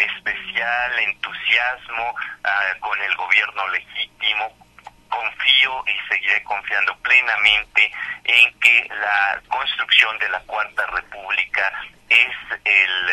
especial entusiasmo, uh, con el gobierno legítimo. Confío y seguiré confiando plenamente en que la construcción de la Cuarta República es el,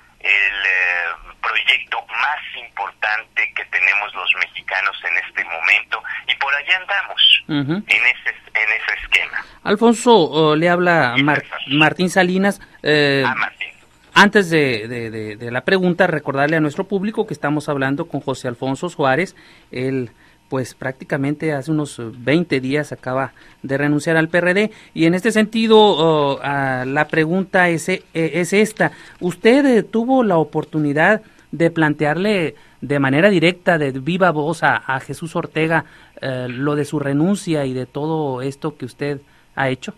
el proyecto más importante que tenemos los mexicanos en este momento, y por allá andamos, uh-huh. en ese en ese esquema. Alfonso, uh, le habla Mar- Martín Salinas. Eh, ah, Martín. Antes de, de, de, de la pregunta, recordarle a nuestro público que estamos hablando con José Alfonso Suárez. Él, pues prácticamente hace unos veinte días acaba de renunciar al P R D, y en este sentido uh, uh, la pregunta es, eh, es esta. ¿Usted eh, tuvo la oportunidad de plantearle de manera directa, de viva voz a, a Jesús Ortega eh, lo de su renuncia y de todo esto que usted ha hecho?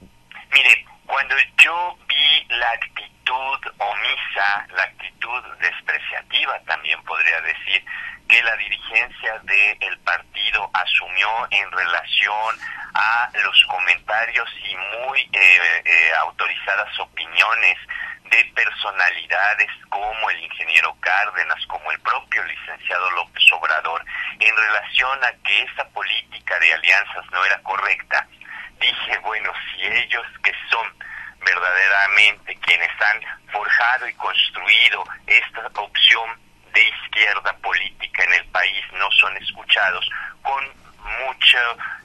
Mire, cuando yo vi la actitud omisa, la actitud despreciativa, también podría decir, que la dirigencia del partido asumió en relación a los comentarios y muy eh, eh, autorizadas opiniones de personalidades como el ingeniero Cárdenas, como el propio licenciado López Obrador, en relación a que esa política de alianzas no era correcta, dije, bueno, si ellos, que son verdaderamente quienes han forjado y construido esta opción de izquierda política en el país, no son escuchados, con mucha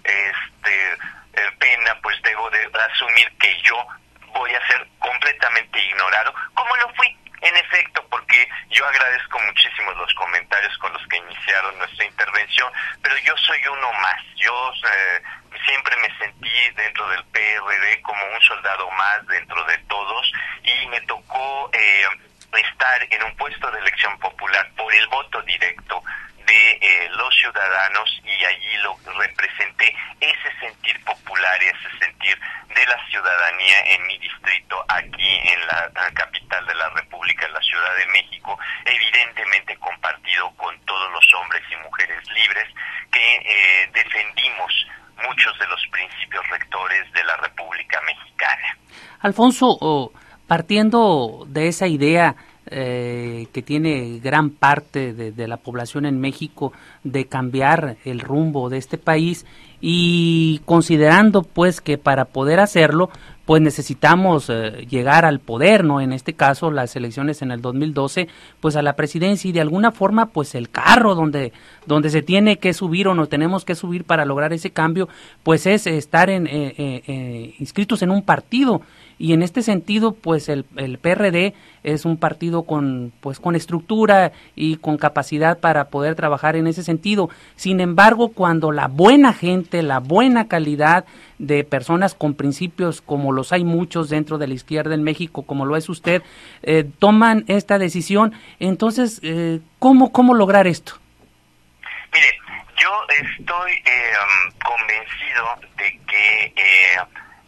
este, eh, pena, pues debo de asumir que yo voy a ser completamente ignorado, como lo fui, en efecto, porque yo agradezco muchísimo los comentarios con los que iniciaron nuestra intervención, pero yo soy uno más. Yo eh, siempre me sentí dentro del P R D como un soldado más dentro de todos, y y me tocó eh, estar en un puesto de elección popular por el voto directo de eh, los ciudadanos, y allí lo representé ese sentir popular, ese sentir de la ciudadanía en mi distrito, aquí en la, la capital de la República, en la Ciudad de México, evidentemente compartido con todos los hombres y mujeres libres que eh, defendimos muchos de los principios rectores de la República Mexicana. Alfonso, oh, partiendo de esa idea Eh, que tiene gran parte de, de la población en México de cambiar el rumbo de este país, y considerando pues que para poder hacerlo pues necesitamos eh, llegar al poder, ¿no? En este caso las elecciones en el dos mil doce, pues a la presidencia, y de alguna forma pues el carro donde donde se tiene que subir o nos tenemos que subir para lograr ese cambio, pues es estar en eh, eh, eh, inscritos en un partido. Y en este sentido, pues el, el P R D es un partido con pues con estructura y con capacidad para poder trabajar en ese sentido. Sin embargo, cuando la buena gente, la buena calidad de personas con principios, como los hay muchos dentro de la izquierda en México, como lo es usted, eh, toman esta decisión, entonces, eh, ¿cómo, cómo lograr esto? Mire, yo estoy eh, convencido de que Eh,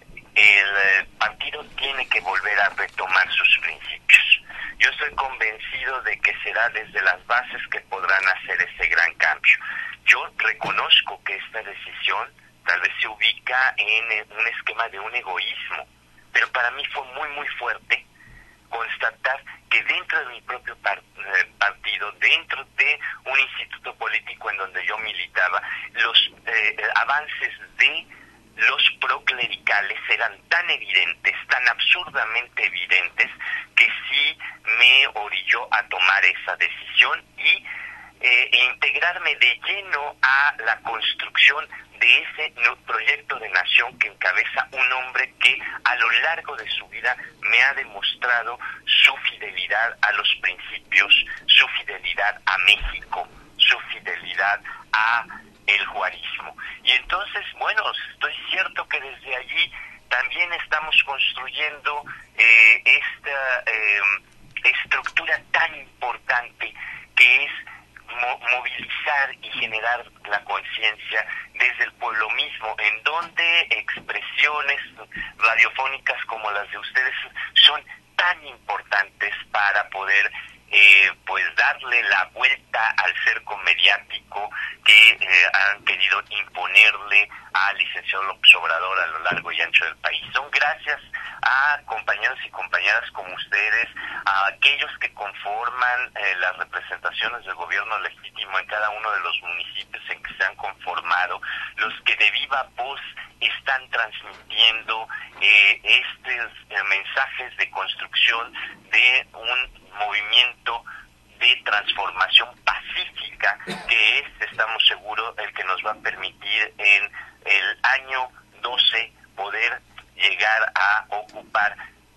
el partido tiene que volver a retomar sus principios. Yo estoy convencido de que será desde las bases que podrán hacer ese gran cambio. Yo reconozco que esta decisión tal vez se ubica en un esquema de un egoísmo, pero para mí fue muy muy fuerte constatar que dentro de mi propio par- partido, dentro de un instituto político en donde yo militaba, los eh, avances de los proclericales eran tan evidentes, tan absurdamente evidentes, que sí me orilló a tomar esa decisión y eh, e integrarme de lleno a la construcción de ese proyecto de nación que encabeza un hombre que a lo largo de su vida me ha demostrado su fidelidad a los principios, su fidelidad a México, su fidelidad a el juarismo. Y entonces, bueno, estoy cierto que desde allí también estamos construyendo eh, esta eh, estructura tan importante que es mo- movilizar y generar la conciencia desde el pueblo mismo, en donde expresiones radiofónicas como las de ustedes son tan importantes para poder Eh, pues darle la vuelta al cerco mediático que eh, han querido imponerle al licenciado López Obrador a lo largo y ancho del país. Son gracias a compañeros y compañeras como ustedes, a aquellos que conforman eh, las representaciones del gobierno legítimo en cada uno de los municipios en que se han conformado, los que de viva voz están transmitiendo eh, estos eh, mensajes de construcción de un movimiento de transformación pacífica que es, estamos seguros, el que nos va a permitir en el año doce poder llegar a ocupar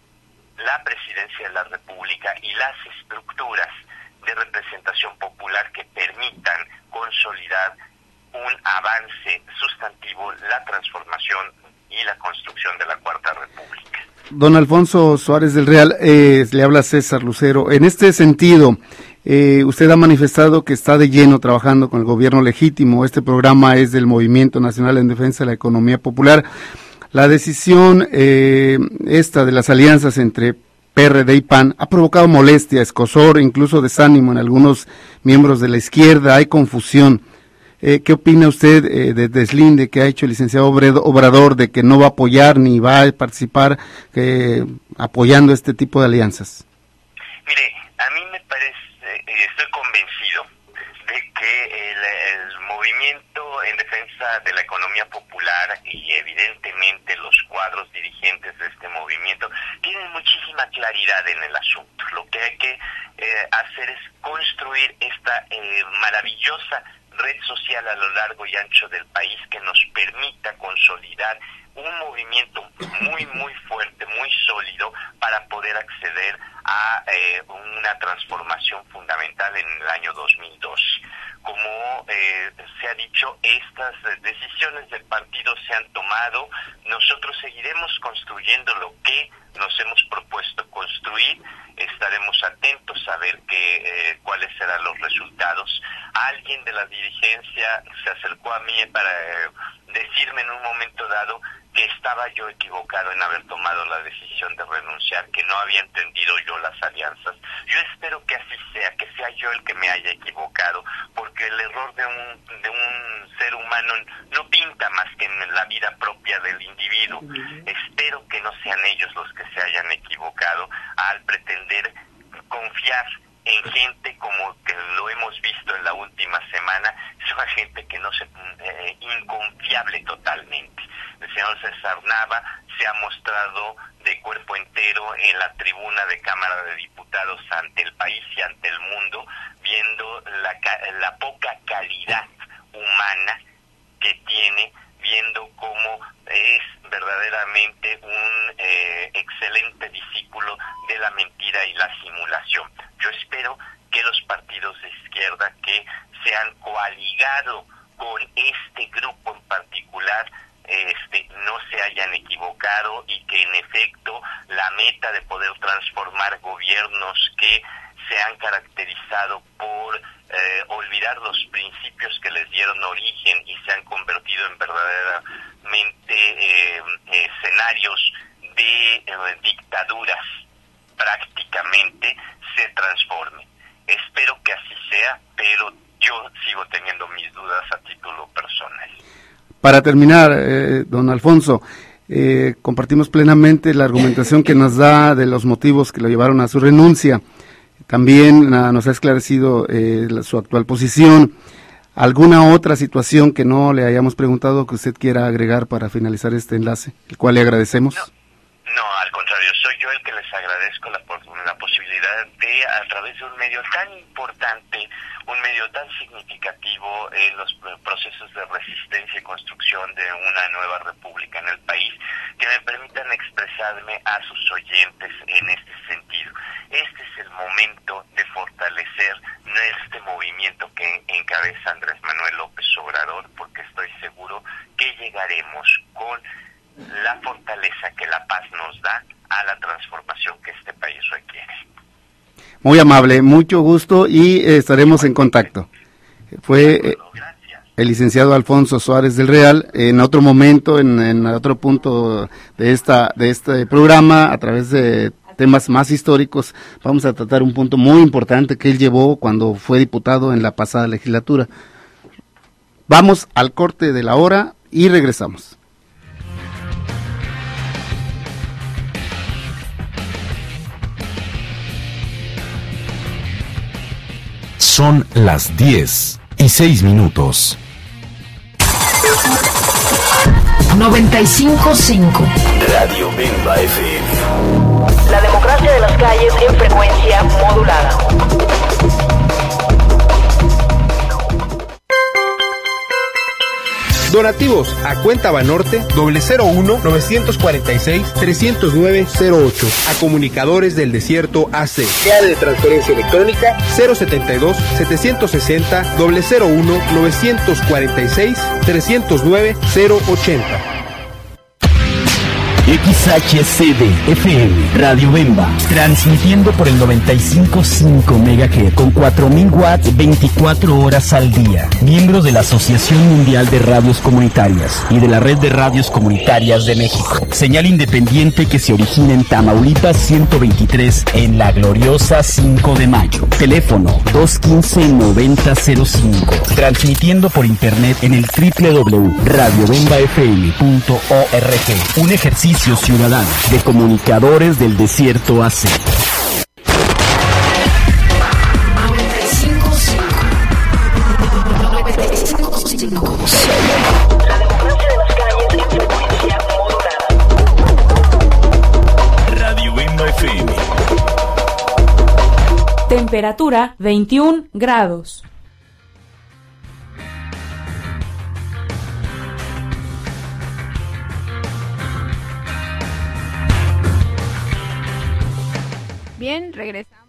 la presidencia de la República y las estructuras de representación popular que permitan consolidar un avance sustantivo, la transformación y la construcción de la Cuarta República. Don Alfonso Suárez del Real, eh, le habla César Lucero. En este sentido, eh, usted ha manifestado que está de lleno trabajando con el gobierno legítimo. Este programa es del Movimiento Nacional en Defensa de la Economía Popular. La decisión eh, esta de las alianzas entre P R D y P A N ha provocado molestia, escozor, incluso desánimo en algunos miembros de la izquierda. Hay confusión. Eh, ¿Qué opina usted eh, de deslinde que ha hecho el licenciado Obrador de que no va a apoyar ni va a participar eh, apoyando este tipo de alianzas? Mire, a mí me parece, eh, estoy convencido de que el, el movimiento en defensa de la economía popular y evidentemente los cuadros dirigentes de este movimiento tienen muchísima claridad en el asunto. Lo que hay que eh, hacer es construir esta eh, maravillosa red social a lo largo y ancho del país que nos permita consolidar un movimiento muy muy fuerte, muy sólido para poder acceder a eh, una transformación fundamental en el año dos mil dos. como eh, se ha dicho, estas decisiones del partido se han tomado. Nosotros seguiremos construyendo lo que nos hemos propuesto construir. Estaremos atentos a ver qué, eh, cuáles serán los resultados. Alguien de la dirigencia se acercó a mí para eh, decirme en un momento dado que estaba yo equivocado en haber tomado la decisión de renunciar, que no había entendido yo las alianzas. Yo espero que así sea, que sea yo el que me haya equivocado, porque el error de un, de un ser humano no pinta más que en la vida propia del individuo. Espero que no sean ellos los que se hayan equivocado al pretender confiar en gente como que lo hemos visto en la última semana. Es una gente que no se eh, inconfiable totalmente. El señor César Nava se ha mostrado de cuerpo entero en la tribuna de Cámara de Diputados ante el país y ante el mundo, viendo la, la poca calidad humana que tiene, viendo cómo es verdaderamente un eh, excelente discípulo de la mentira y la simulación. Yo espero que los partidos de izquierda que se han coaligado con este grupo en particular este, no se hayan equivocado y que en efecto la meta de poder transformar gobiernos que se han caracterizado por eh, olvidar los principios que les dieron origen y se han convertido en verdaderamente eh, escenarios de eh, dictaduras prácticamente, se transforme. Espero que así sea, pero yo sigo teniendo mis dudas a título personal. Para terminar, eh, don Alfonso, eh, compartimos plenamente la argumentación que nos da de los motivos que lo llevaron a su renuncia. También uh, nos ha esclarecido eh, la, su actual posición. ¿Alguna otra situación que no le hayamos preguntado que usted quiera agregar para finalizar este enlace, el cual le agradecemos? No, no, al contrario, soy yo el que les agradezco la, la posibilidad de, a través de un medio tan importante, un medio tan significativo en los procesos de resistencia y construcción de una nueva república en el país, que me permitan expresarme a sus oyentes en este sentido. Este es el momento de fortalecer este movimiento que encabeza Andrés Manuel López Obrador, porque estoy seguro que llegaremos con la fortaleza que la paz nos da a la transformación que este país requiere. Muy amable, mucho gusto y eh, estaremos en contacto. Fue eh, el licenciado Alfonso Suárez del Real. En otro momento, en, en otro punto de esta de este programa, a través de temas más históricos, vamos a tratar un punto muy importante que él llevó cuando fue diputado en la pasada legislatura. Vamos al corte de la hora y regresamos. Son las diez y seis minutos. noventa y cinco punto cinco Radio Bemba F M. La democracia de las calles en frecuencia modulada. Donativos a cuenta Banorte doble cero uno novecientos cuarenta y seis trescientos nueve cero ocho a Comunicadores del Desierto A C. Clave de transferencia electrónica cero setenta y dos setecientos sesenta doble cero uno novecientos cuarenta y seis trescientos nueve cero ochenta. X H C D F M Radio Bemba, transmitiendo por el noventa y cinco punto cinco megahertz con cuatro mil watts veinticuatro horas al día. Miembro de la Asociación Mundial de Radios Comunitarias y de la Red de Radios Comunitarias de México. Señal independiente que se origina en Tamaulipas ciento veintitrés en la gloriosa cinco de mayo. Teléfono dos uno cinco nueve cero cero cinco. Transmitiendo por internet en el doble u doble u doble u punto radio bemba f m punto org. Un ejercicio ciudadano de Comunicadores del Desierto A C. La democracia de las calles en frecuencia modulada. Radio Bemba F M. Temperatura veintiún grados. Bien, regresamos a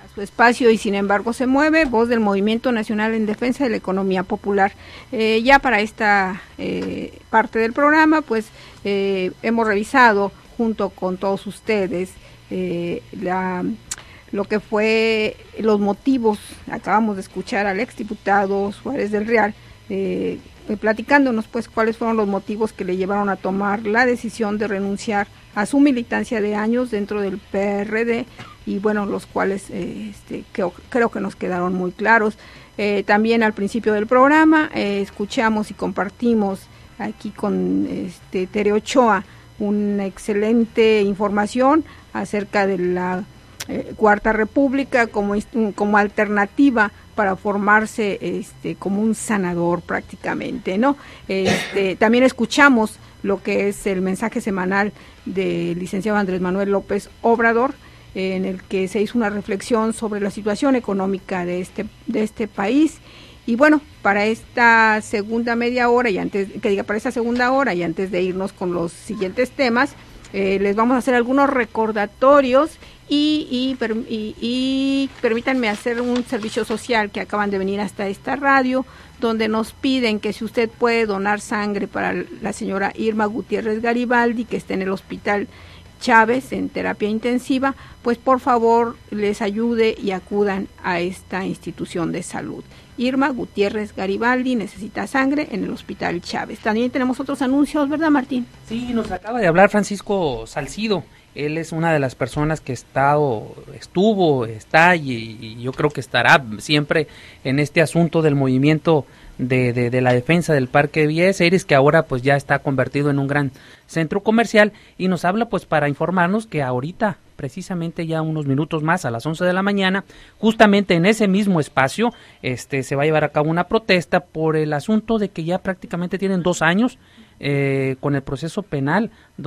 Su espacio y sin embargo se mueve, voz del Movimiento Nacional en Defensa de la Economía Popular. Eh, ya para esta eh, parte del programa, pues eh, hemos revisado junto con todos ustedes eh, la, lo que fue los motivos. Acabamos de escuchar al exdiputado Suárez del Real eh, platicándonos pues cuáles fueron los motivos que le llevaron a tomar la decisión de renunciar a su militancia de años dentro del P R D, y bueno, los cuales eh, este, creo, creo que nos quedaron muy claros. Eh, también al principio del programa eh, escuchamos y compartimos aquí con este, Tere Ochoa una excelente información acerca de la eh, Cuarta República como, como alternativa para formarse este, como un sanador prácticamente, ¿no? Este, también escuchamos lo que es el mensaje semanal del licenciado Andrés Manuel López Obrador, eh, en el que se hizo una reflexión sobre la situación económica de este, de este país. Y bueno, para esta segunda media hora y antes, que diga, para esta segunda hora y antes de irnos con los siguientes temas, eh, les vamos a hacer algunos recordatorios y, y, y, y permítanme hacer un servicio social que acaban de venir hasta esta radio, donde nos piden que si usted puede donar sangre para la señora Irma Gutiérrez Garibaldi, que está en el Hospital Chávez en terapia intensiva, pues por favor les ayude y acudan a esta institución de salud. Irma Gutiérrez Garibaldi necesita sangre en el Hospital Chávez. También tenemos otros anuncios, ¿verdad, Martín? Sí, nos acaba de hablar Francisco Salcido. Él es una de las personas que estado, estuvo, está y, y yo creo que estará siempre en este asunto del movimiento de, de, de la defensa del Parque de Villa de Ceres, que ahora pues ya está convertido en un gran centro comercial, y nos habla pues para informarnos que ahorita, precisamente ya unos minutos más, a las once de la mañana, justamente en ese mismo espacio, este se va a llevar a cabo una protesta por el asunto de que ya prácticamente tienen dos años Eh, con el proceso penal,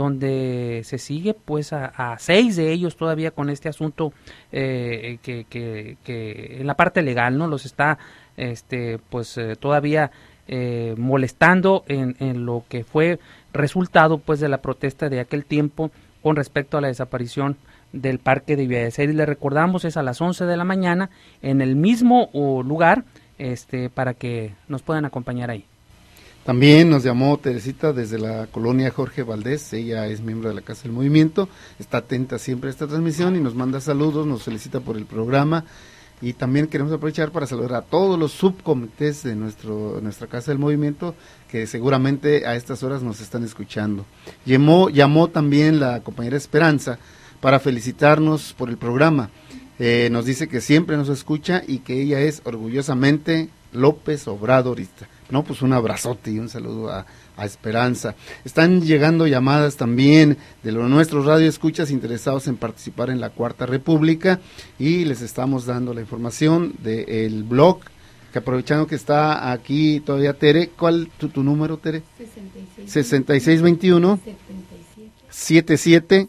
donde se sigue pues a, a seis de ellos todavía con este asunto eh, que, que, que en la parte legal no los está este pues eh, todavía eh, molestando en, en lo que fue resultado pues de la protesta de aquel tiempo con respecto a la desaparición del Parque de Villa de Ceres. Le recordamos, es a las once de la mañana en el mismo uh, lugar, este para que nos puedan acompañar ahí. También nos llamó Teresita desde la colonia Jorge Valdés, ella es miembro de la Casa del Movimiento, está atenta siempre a esta transmisión y nos manda saludos, nos felicita por el programa, y también queremos aprovechar para saludar a todos los subcomités de nuestro nuestra Casa del Movimiento que seguramente a estas horas nos están escuchando. Llamó, llamó también la compañera Esperanza para felicitarnos por el programa, eh, nos dice que siempre nos escucha y que ella es orgullosamente López Obradorista. No, pues un abrazote y un saludo a, a Esperanza. Están llegando llamadas también de los nuestros radioescuchas interesados en participar en la Cuarta República, y les estamos dando la información del blog, que aprovechando que está aquí todavía Tere, ¿cuál tu, tu número, Tere? sesenta y seis veintiuno setenta y siete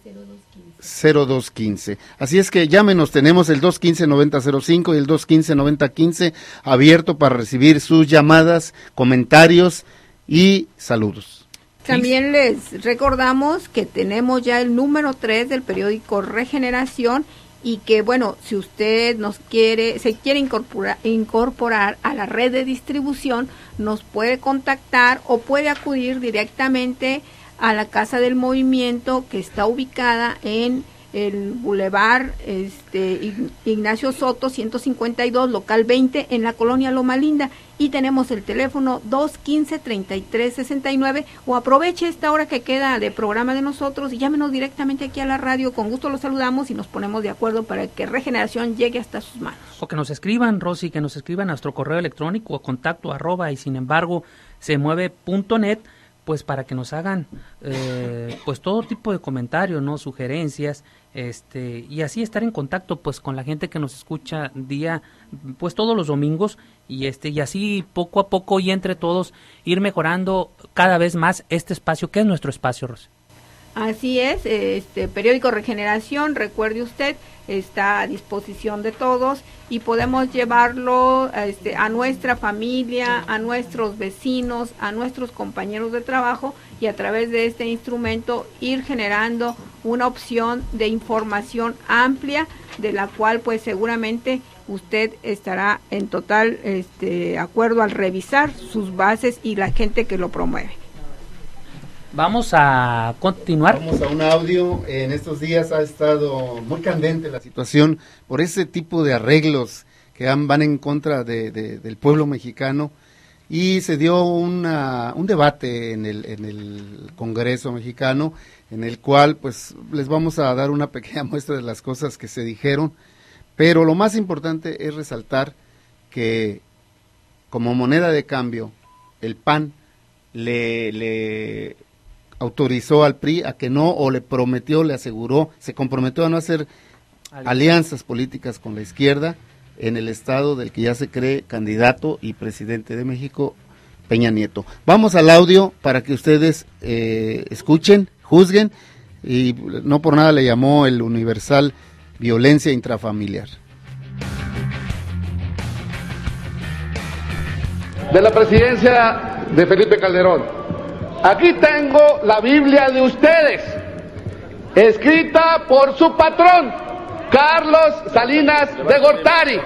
cero dos quince. Así es que llámenos, tenemos el dos quince noventa cero cinco y el dos quince noventa quince abierto para recibir sus llamadas, comentarios y saludos. También les recordamos que tenemos ya el número tres del periódico Regeneración, y que bueno, si usted nos quiere, se quiere incorporar, incorporar a la red de distribución, nos puede contactar o puede acudir directamente a la Casa del Movimiento, que está ubicada en el Boulevard este, Ignacio Soto ciento cincuenta y dos, local veinte, en la colonia Loma Linda, y tenemos el teléfono dos quince treinta y tres sesenta y nueve, o aproveche esta hora que queda de programa de nosotros y llámenos directamente aquí a la radio, con gusto los saludamos y nos ponemos de acuerdo para que Regeneración llegue hasta sus manos. O que nos escriban, Rosy, que nos escriban a nuestro correo electrónico, contacto arroba y sin embargo se mueve punto net, pues para que nos hagan eh, pues todo tipo de comentarios, no, sugerencias, este y así estar en contacto pues con la gente que nos escucha día pues todos los domingos, y este y así poco a poco y entre todos ir mejorando cada vez más este espacio que es nuestro espacio, Rosy. Así es, este periódico Regeneración, recuerde usted, está a disposición de todos y podemos llevarlo este, a nuestra familia, a nuestros vecinos, a nuestros compañeros de trabajo, y a través de este instrumento ir generando una opción de información amplia, de la cual pues seguramente usted estará en total este, acuerdo al revisar sus bases y la gente que lo promueve. Vamos a continuar. Vamos a un audio. En estos días ha estado muy candente la situación por ese tipo de arreglos que han, van en contra de, de, del pueblo mexicano, y se dio una, un debate en el, en el Congreso mexicano, en el cual pues les vamos a dar una pequeña muestra de las cosas que se dijeron, pero lo más importante es resaltar que como moneda de cambio el P A N le, le autorizó al P R I a que no, o le prometió, le aseguró, se comprometió a no hacer alianzas políticas con la izquierda en el estado del que ya se cree candidato y presidente de México, Peña Nieto. Vamos al audio para que ustedes eh, escuchen, juzguen, y no por nada le llamó el Universal violencia intrafamiliar. De la presidencia de Felipe Calderón. Aquí tengo la Biblia de ustedes, escrita por su patrón, Carlos Salinas de Gortari,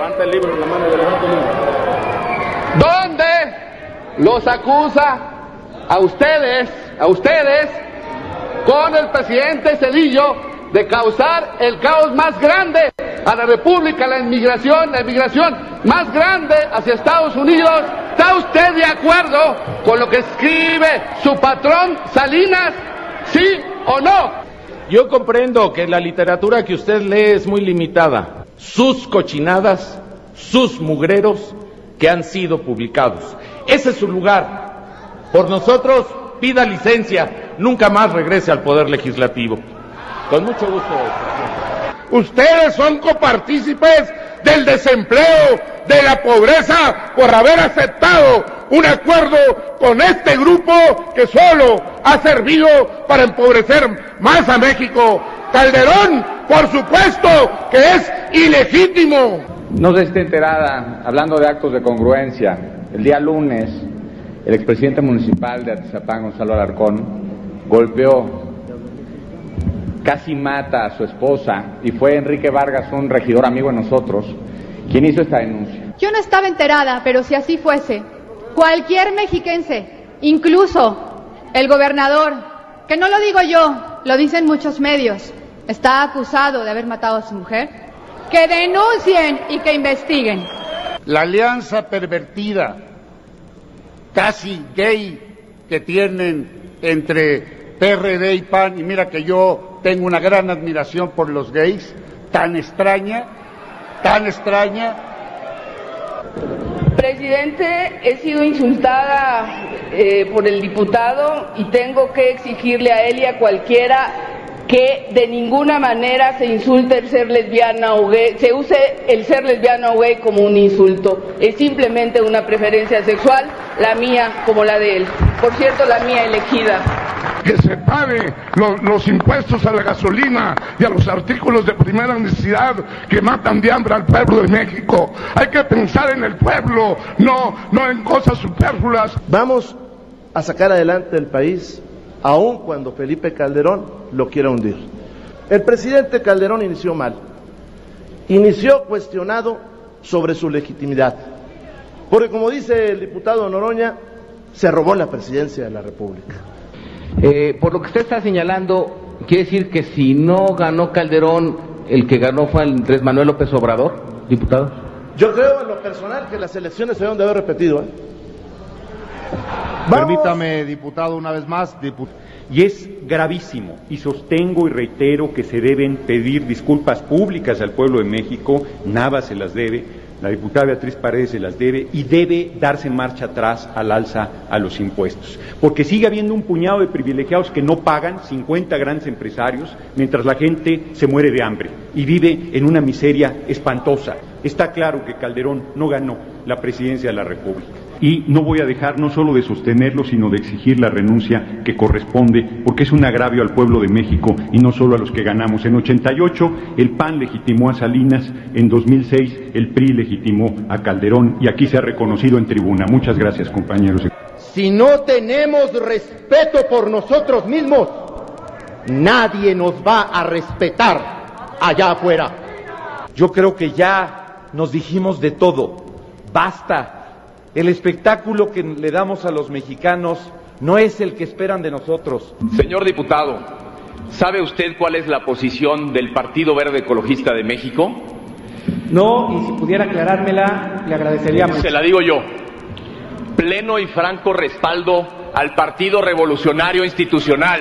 donde los acusa a ustedes, a ustedes, con el presidente Cedillo, de causar el caos más grande a la República, la inmigración, la inmigración más grande hacia Estados Unidos. ¿Está usted de acuerdo con lo que escribe su patrón Salinas? ¿Sí o no? Yo comprendo que la literatura que usted lee es muy limitada. Sus cochinadas, sus mugreros que han sido publicados. Ese es su lugar. Por nosotros, pida licencia. Nunca más regrese al Poder Legislativo. Con mucho gusto. Ustedes son copartícipes del desempleo, de la pobreza, por haber aceptado un acuerdo con este grupo que solo ha servido para empobrecer más a México. Calderón, por supuesto, que es ilegítimo. No se esté enterada, hablando de actos de congruencia, el día lunes, el expresidente municipal de Atizapán, Gonzalo Alarcón, golpeó, casi mata a su esposa, y fue Enrique Vargas, un regidor amigo de nosotros, quien hizo esta denuncia. Yo no estaba enterada, pero si así fuese, cualquier mexiquense, incluso el gobernador, que no lo digo yo, lo dicen muchos medios, está acusado de haber matado a su mujer, que denuncien y que investiguen. La alianza pervertida, casi gay, que tienen entre P R D y P A N, y mira que yo tengo una gran admiración por los gays, tan extraña, tan extraña. Presidente, he sido insultada eh, por el diputado y tengo que exigirle a él y a cualquiera que de ninguna manera se insulte el ser lesbiana o gay, se use el ser lesbiana o gay como un insulto. Es simplemente una preferencia sexual, la mía como la de él. Por cierto, la mía elegida. Que se pague los, los impuestos a la gasolina y a los artículos de primera necesidad que matan de hambre al pueblo de México. Hay que pensar en el pueblo, no, no en cosas superfluas. Vamos a sacar adelante el país, aun cuando Felipe Calderón lo quiera hundir. El presidente Calderón inició mal. Inició cuestionado sobre su legitimidad. Porque como dice el diputado Noroña, se robó la presidencia de la República. Eh, por lo que usted está señalando, ¿quiere decir que si no ganó Calderón, el que ganó fue Andrés Manuel López Obrador, diputado? Yo creo en lo personal que las elecciones se deben de haber repetido, ¿eh? Permítame, diputado, una vez más. Diput y es gravísimo, y sostengo y reitero que se deben pedir disculpas públicas al pueblo de México. Nava se las debe, la diputada Beatriz Paredes se las debe, y debe darse marcha atrás al alza a los impuestos, porque sigue habiendo un puñado de privilegiados que no pagan, cincuenta grandes empresarios, mientras la gente se muere de hambre y vive en una miseria espantosa. Está claro que Calderón no ganó la presidencia de la República, y no voy a dejar no solo de sostenerlo, sino de exigir la renuncia que corresponde, porque es un agravio al pueblo de México y no solo a los que ganamos. En ochenta y ocho el P A N legitimó a Salinas, en dos mil seis el P R I legitimó a Calderón, y aquí se ha reconocido en tribuna. Muchas gracias, compañeros. Si no tenemos respeto por nosotros mismos, nadie nos va a respetar allá afuera. Yo creo que ya nos dijimos de todo. Basta. El espectáculo que le damos a los mexicanos no es el que esperan de nosotros. Señor diputado, ¿sabe usted cuál es la posición del Partido Verde Ecologista de México? No, y si pudiera aclarármela, le agradecería mucho. Se la digo yo. Pleno y franco respaldo al Partido Revolucionario Institucional.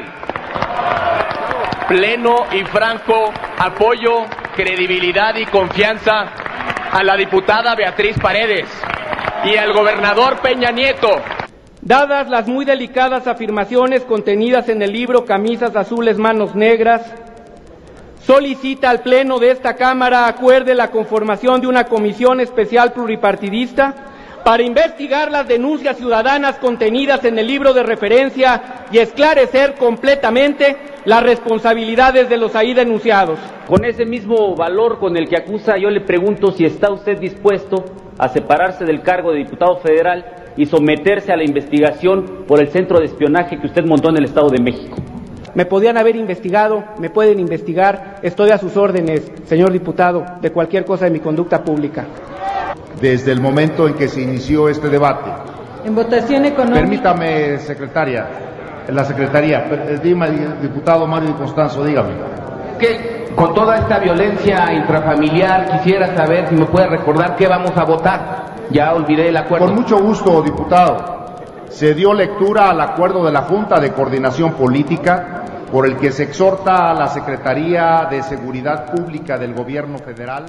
Pleno y franco apoyo, credibilidad y confianza a la diputada Beatriz Paredes y al gobernador Peña Nieto. Dadas las muy delicadas afirmaciones contenidas en el libro Camisas Azules, Manos Negras, solicita al Pleno de esta Cámara acuerde la conformación de una comisión especial pluripartidista para investigar las denuncias ciudadanas contenidas en el libro de referencia y esclarecer completamente las responsabilidades de los ahí denunciados. Con ese mismo valor con el que acusa, yo le pregunto si está usted dispuesto a separarse del cargo de diputado federal y someterse a la investigación por el centro de espionaje que usted montó en el Estado de México. Me podían haber investigado, me pueden investigar, estoy a sus órdenes, señor diputado, de cualquier cosa de mi conducta pública. Desde el momento en que se inició este debate. En votación económica. Permítame, secretaria, la secretaría, dime, diputado Mario Di Constanzo, dígame. Que con toda esta violencia intrafamiliar quisiera saber si me puede recordar qué vamos a votar. Ya olvidé el acuerdo. Con mucho gusto, diputado. Se dio lectura al acuerdo de la Junta de Coordinación Política por el que se exhorta a la Secretaría de Seguridad Pública del Gobierno Federal.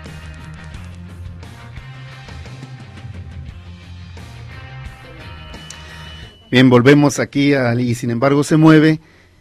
Bien, volvemos aquí a, y sin embargo se mueve.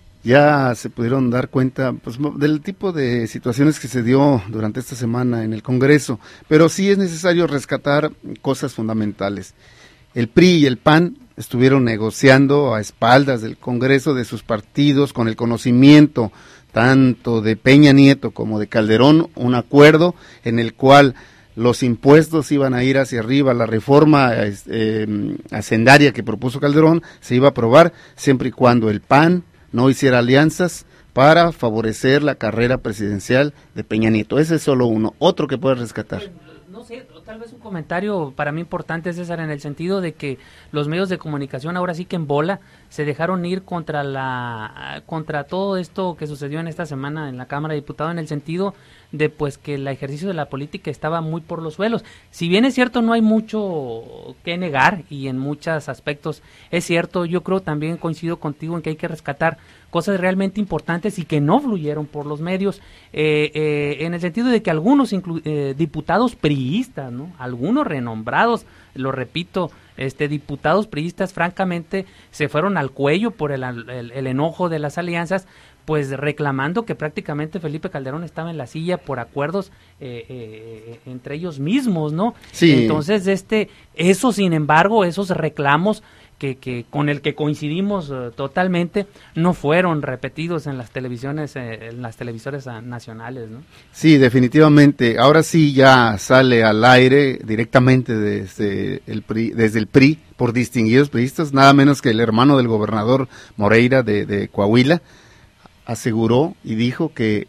Ya se pudieron dar cuenta pues, del tipo de situaciones que se dio durante esta semana en el Congreso, pero sí es necesario rescatar cosas fundamentales. El P R I y el P A N estuvieron negociando a espaldas del Congreso, de sus partidos, con el conocimiento tanto de Peña Nieto como de Calderón, un acuerdo en el cual los impuestos iban a ir hacia arriba, la reforma eh, hacendaria que propuso Calderón se iba a aprobar siempre y cuando el P A N no hiciera alianzas para favorecer la carrera presidencial de Peña Nieto. Ese es solo uno. Otro que puede rescatar. No sé, tal vez un comentario para mí importante, César, en el sentido de que los medios de comunicación ahora sí que en bola se dejaron ir contra la contra todo esto que sucedió en esta semana en la Cámara de Diputados, en el sentido de pues que el ejercicio de la política estaba muy por los suelos. Si bien es cierto, no hay mucho que negar y en muchos aspectos es cierto, yo creo también coincido contigo en que hay que rescatar cosas realmente importantes y que no fluyeron por los medios, eh, eh, en el sentido de que algunos inclu- eh, diputados priistas, ¿no? Algunos renombrados, lo repito, este diputados priistas francamente se fueron al cuello por el, el, el enojo de las alianzas, pues reclamando que prácticamente Felipe Calderón estaba en la silla por acuerdos eh, eh, entre ellos mismos, ¿no? Sí. Entonces, este, eso sin embargo, esos reclamos que, que con el que coincidimos uh, totalmente, no fueron repetidos en las televisiones, eh, en las televisoras uh, nacionales, ¿no? Sí, definitivamente. Ahora sí ya sale al aire directamente desde el P R I, desde el P R I, por distinguidos priistas, nada menos que el hermano del gobernador Moreira de, de Coahuila, aseguró y dijo que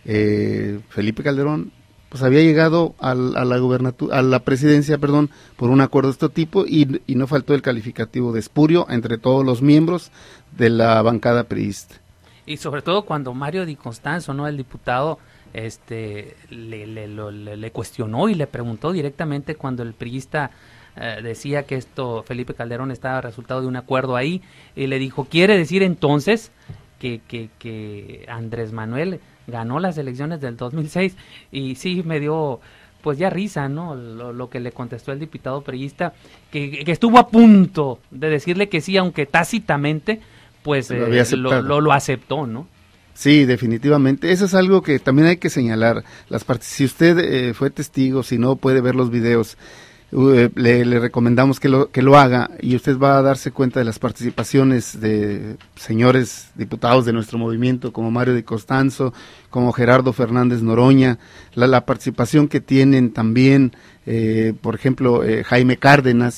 eh, Felipe Calderón pues había llegado a, a la gubernatura, a la presidencia, perdón, por un acuerdo de este tipo y, y no faltó el calificativo de espurio entre todos los miembros de la bancada priista. Y sobre todo cuando Mario Di Constanzo, ¿no?, el diputado, este, le, le, lo, le, le cuestionó y le preguntó directamente cuando el priista eh, decía que esto, Felipe Calderón, estaba resultado de un acuerdo ahí, y le dijo, ¿quiere decir entonces que, que, que Andrés Manuel ganó las elecciones del dos mil seis? Y sí, me dio pues ya risa, ¿no?, lo, lo que le contestó el diputado priista, que, que estuvo a punto de decirle que sí, aunque tácitamente pues lo, eh, lo, lo, lo aceptó, ¿no? Sí, definitivamente. Eso es algo que también hay que señalar. Las part- si usted eh, fue testigo, si no puede ver los videos, uh, le, le recomendamos que lo, que lo haga, y usted va a darse cuenta de las participaciones de señores diputados de nuestro movimiento, como Mario Di Constanzo, como Gerardo Fernández Noroña, la, la participación que tienen también, eh, por ejemplo, eh, Jaime Cárdenas,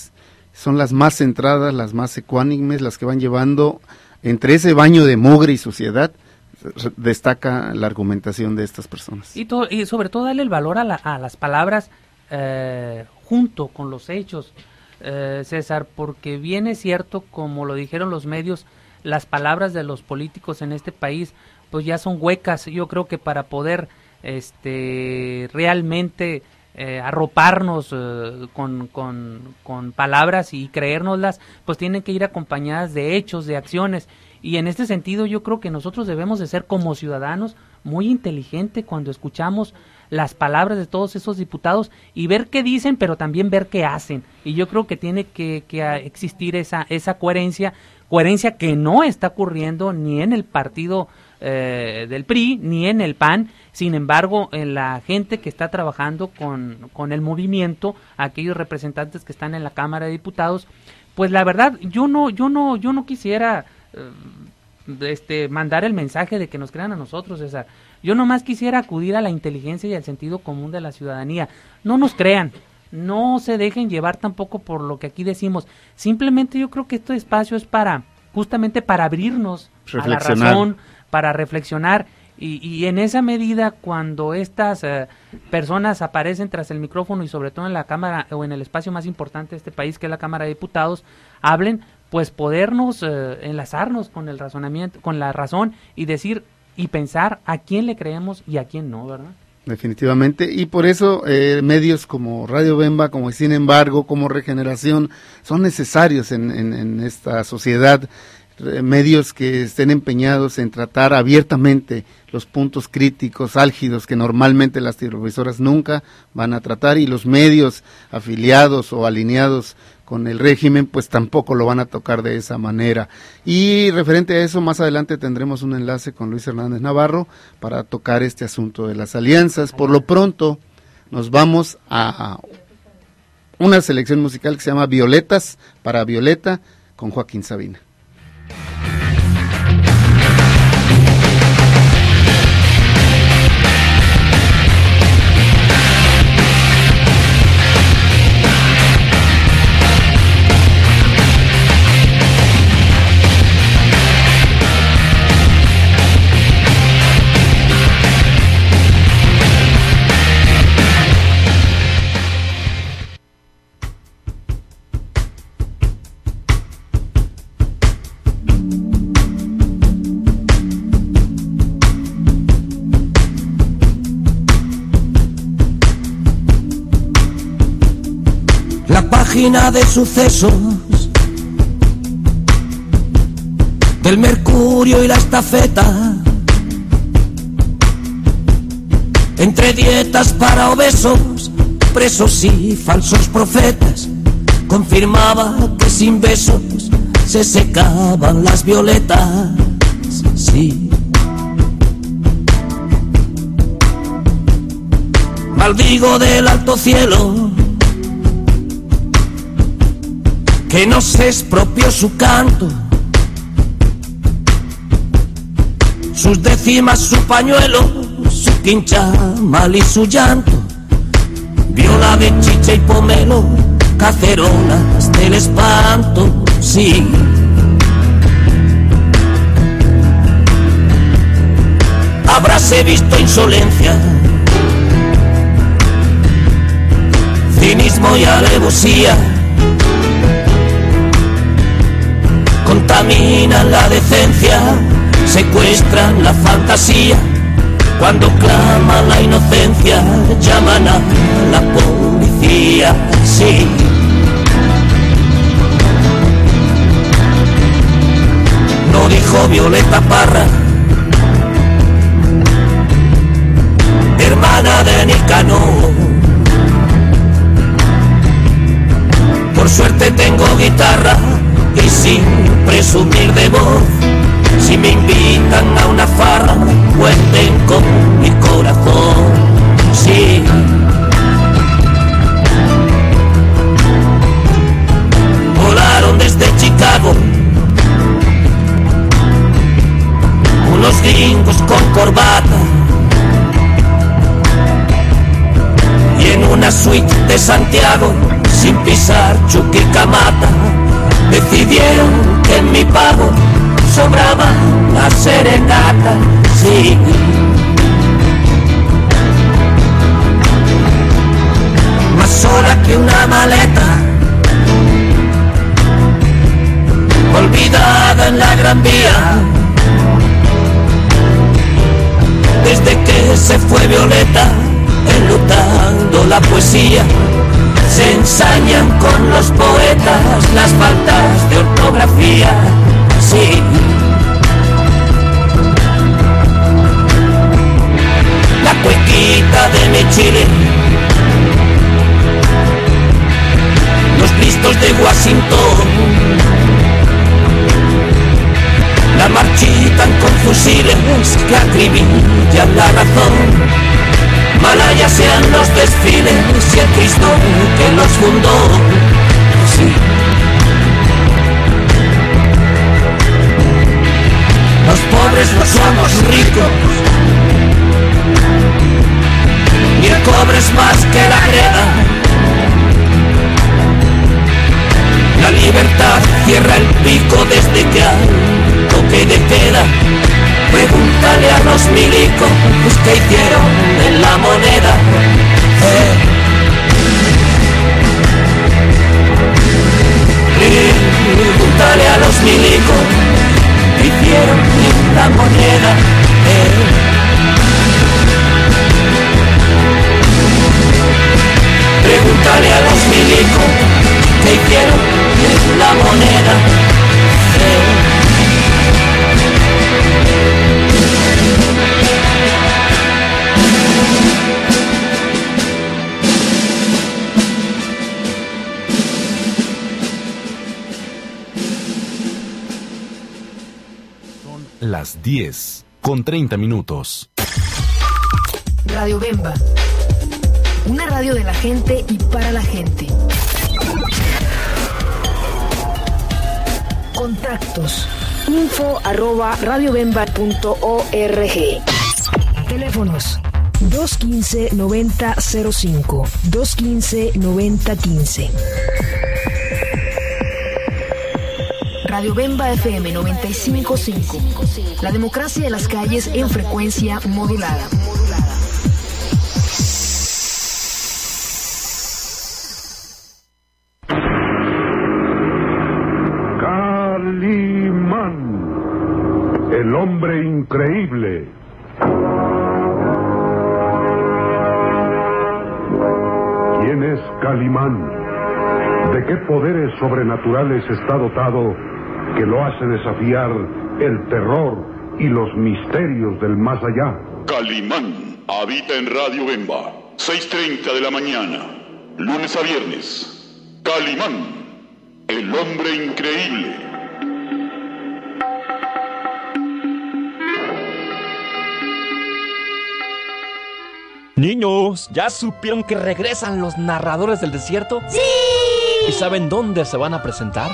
son las más centradas, las más ecuánimes, las que van llevando entre ese baño de mugre y suciedad, destaca la argumentación de estas personas. Y, to- y sobre todo darle el valor a, la, a las palabras eh, junto con los hechos, eh, César, porque bien es cierto, como lo dijeron los medios, las palabras de los políticos en este país pues ya son huecas. Yo creo que para poder este realmente eh, arroparnos eh, con, con, con palabras y creérnoslas, pues tienen que ir acompañadas de hechos, de acciones. Y en este sentido yo creo que nosotros debemos de ser como ciudadanos muy inteligentes cuando escuchamos las palabras de todos esos diputados y ver qué dicen, pero también ver qué hacen. Y yo creo que tiene que, que existir esa, esa coherencia, coherencia que no está ocurriendo ni en el partido eh, del P R I, ni en el P A N. Sin embargo, en la gente que está trabajando con, con el movimiento, aquellos representantes que están en la Cámara de Diputados, pues la verdad, yo no, yo no, yo no quisiera este mandar el mensaje de que nos crean a nosotros, César. Yo nomás quisiera acudir a la inteligencia y al sentido común de la ciudadanía. No nos crean, no se dejen llevar tampoco por lo que aquí decimos. Simplemente yo creo que este espacio es para, justamente para abrirnos a la razón, para reflexionar. Y, y en esa medida, cuando estas eh, personas aparecen tras el micrófono y sobre todo en la Cámara o en el espacio más importante de este país, que es la Cámara de Diputados, hablen, pues podernos eh, enlazarnos con el razonamiento, con la razón y decir y pensar a quién le creemos y a quién no, ¿verdad? Definitivamente, y por eso eh, medios como Radio Bemba, como Sin Embargo, como Regeneración, son necesarios en, en, en esta sociedad, eh, medios que estén empeñados en tratar abiertamente los puntos críticos, álgidos, que normalmente las televisoras nunca van a tratar, y los medios afiliados o alineados con el régimen, pues tampoco lo van a tocar de esa manera. Y referente a eso, más adelante tendremos un enlace con Luis Hernández Navarro para tocar este asunto de las alianzas. Por lo pronto, nos vamos a una selección musical que se llama Violetas para Violeta, con Joaquín Sabina. Página de sucesos del Mercurio y la estafeta, entre dietas para obesos, presos y falsos profetas, confirmaba que sin besos se secaban las violetas. Sí. Maldigo del alto cielo que no se expropió su canto, sus décimas, su pañuelo, su quincha mal y su llanto, viola de chicha y pomelo, cacerolas del espanto, sí. Habráse visto insolencia, cinismo y alevosía, contaminan la decencia, secuestran la fantasía, cuando claman la inocencia, llaman a la policía, sí. No dijo Violeta Parra, hermana de Nicanor, por suerte tengo guitarra y sin presumir de voz, si me invitan a una farra, cuenten con mi corazón, sí. Volaron desde Chicago unos gringos con corbata, y en una suite de Santiago sin pisar Chuquicamata, decidieron que en mi pago sobraba la serenata, sí. Más sola que una maleta, olvidada en la Gran Vía, desde que se fue Violeta, enlutando la poesía. Se ensañan con los poetas las faltas de ortografía, sí. La cuequita de mi Chile, los listos de Washington, la marchitan con fusiles que acribillan la razón. Malaya sean los desfiles y el Cristo que los fundó, sí. Los pobres no somos ricos, y el cobre es más que la greda. La libertad cierra el pico desde que hay toque de queda. Pregúntale a los milicos que hicieron en la moneda. Eh. Pregúntale a los milicos que hicieron en la moneda. Eh. Pregúntale a los milicos que hicieron en la moneda. Eh. Las diez con treinta minutos. Radio Bemba. Una radio de la gente y para la gente. Contactos. Info arroba radiobemba punto org. Teléfonos dos uno cinco, noventa cero cinco, dos uno cinco, noventa quince. Radio Bemba F M noventa y cinco punto cinco. La democracia de las calles en frecuencia modulada. Calimán, el hombre increíble. ¿Quién es Calimán? ¿De qué poderes sobrenaturales está dotado que lo hace desafiar el terror y los misterios del más allá? Calimán habita en Radio Bemba, seis treinta de la mañana, lunes a viernes. Calimán, el hombre increíble. Niños, ¿ya supieron que regresan los narradores del desierto? ¡Sí! ¿Y saben dónde se van a presentar?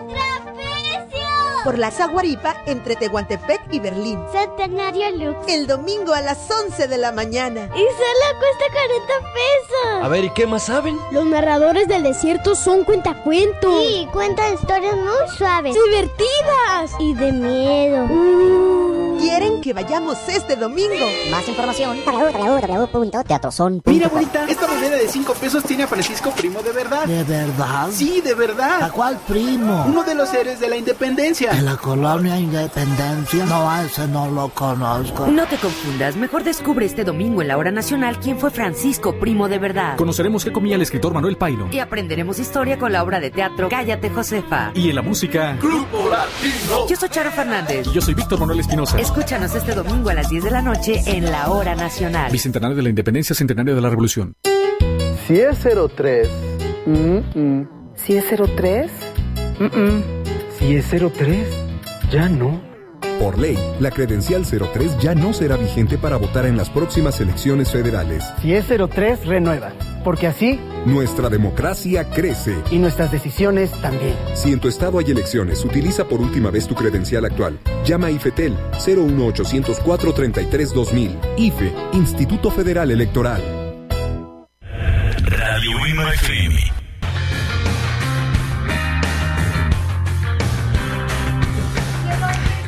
Por la Zaguaripa entre Tehuantepec y Berlín. Centenario Lux. El domingo a las once de la mañana. Y solo cuesta cuarenta pesos. A ver, ¿y qué más saben? Los narradores del desierto son cuentacuentos. Sí, cuentan historias muy suaves, divertidas y de miedo. Uh. ¿Quieren que vayamos este domingo? Sí. Más información w w w punto teatrozón punto com. Mira, abuelita, esta moneda de cinco pesos tiene a Francisco Primo de verdad. ¿De verdad? Sí, de verdad. ¿A cuál primo? Uno de los héroes de la independencia. ¿De la colonia Independencia? No, a ese no lo conozco. No te confundas, mejor descubre este domingo en la Hora Nacional quién fue Francisco Primo de verdad. Conoceremos qué comía el escritor Manuel Paino. Y aprenderemos historia con la obra de teatro Cállate Josefa. Y en la música, Grupo Latino. Yo soy Charo Fernández. Y yo soy Víctor Manuel Espinosa. Escúchanos este domingo a las diez de la noche en la Hora Nacional. Bicentenario de la Independencia, centenario de la Revolución. Si es cero tres. Mm-mm. Si es cero tres. Mm-mm. Si es cero tres. Ya no. Por ley, la credencial cero tres ya no será vigente para votar en las próximas elecciones federales. Si es cero tres, renueva, porque así nuestra democracia crece. Y nuestras decisiones también. Si en tu estado hay elecciones, utiliza por última vez tu credencial actual. Llama a IFETEL cero uno ochocientos cuatro treinta y tres dos mil. I F E, Instituto Federal Electoral. Radio Bemba F M.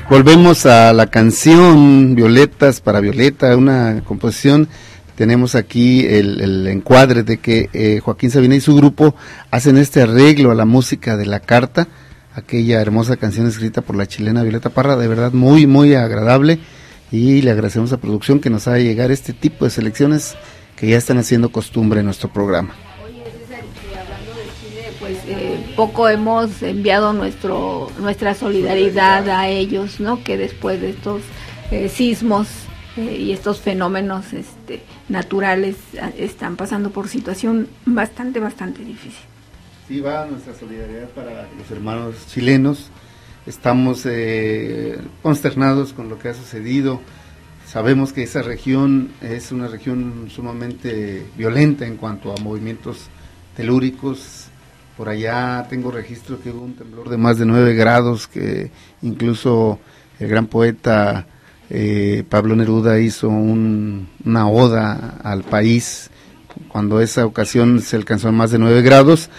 Volvemos a la canción Violetas para Violeta, una composición. Tenemos aquí el, el encuadre de que eh, Joaquín Sabina y su grupo hacen este arreglo a la música de La Carta, aquella hermosa canción escrita por la chilena Violeta Parra, de verdad muy, muy agradable, y le agradecemos a producción que nos haga llegar este tipo de selecciones que ya están haciendo costumbre en nuestro programa. Oye, César, eh, hablando de Chile, pues eh, poco hemos enviado nuestro nuestra solidaridad a ellos, ¿no? Que después de estos eh, sismos eh, y estos fenómenos este, naturales están pasando por situación bastante, bastante difícil. Sí, va nuestra solidaridad para los hermanos chilenos. Estamos eh, consternados con lo que ha sucedido. Sabemos que esa región es una región sumamente violenta en cuanto a movimientos telúricos. Por allá tengo registro que hubo un temblor de más de nueve grados, que incluso el gran poeta eh, Pablo Neruda hizo un, una oda al país cuando esa ocasión se alcanzó a más de nueve grados.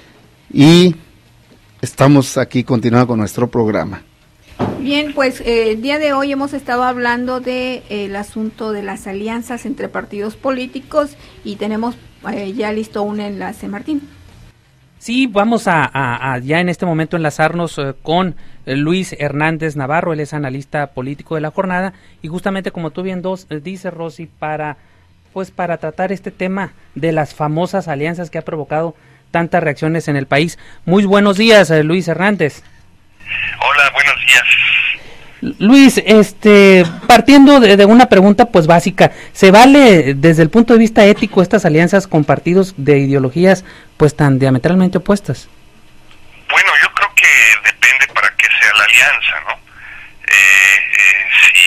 Y estamos aquí continuando con nuestro programa. Bien, pues eh, el día de hoy hemos estado hablando del de, eh, asunto de las alianzas entre partidos políticos y tenemos eh, ya listo un enlace, Martín. Sí, vamos a, a, a ya en este momento enlazarnos eh, con eh, Luis Hernández Navarro. Él es analista político de La Jornada y justamente como tú bien dos, eh, dices, Rosy, para pues para tratar este tema de las famosas alianzas que ha provocado tantas reacciones en el país. Muy buenos días, eh, Luis Hernández. Hola, buenos días. Luis, este, partiendo de, de una pregunta pues básica, ¿se vale desde el punto de vista ético estas alianzas con partidos de ideologías pues tan diametralmente opuestas? Bueno, yo creo que depende para qué sea la alianza, ¿no? Eh, eh,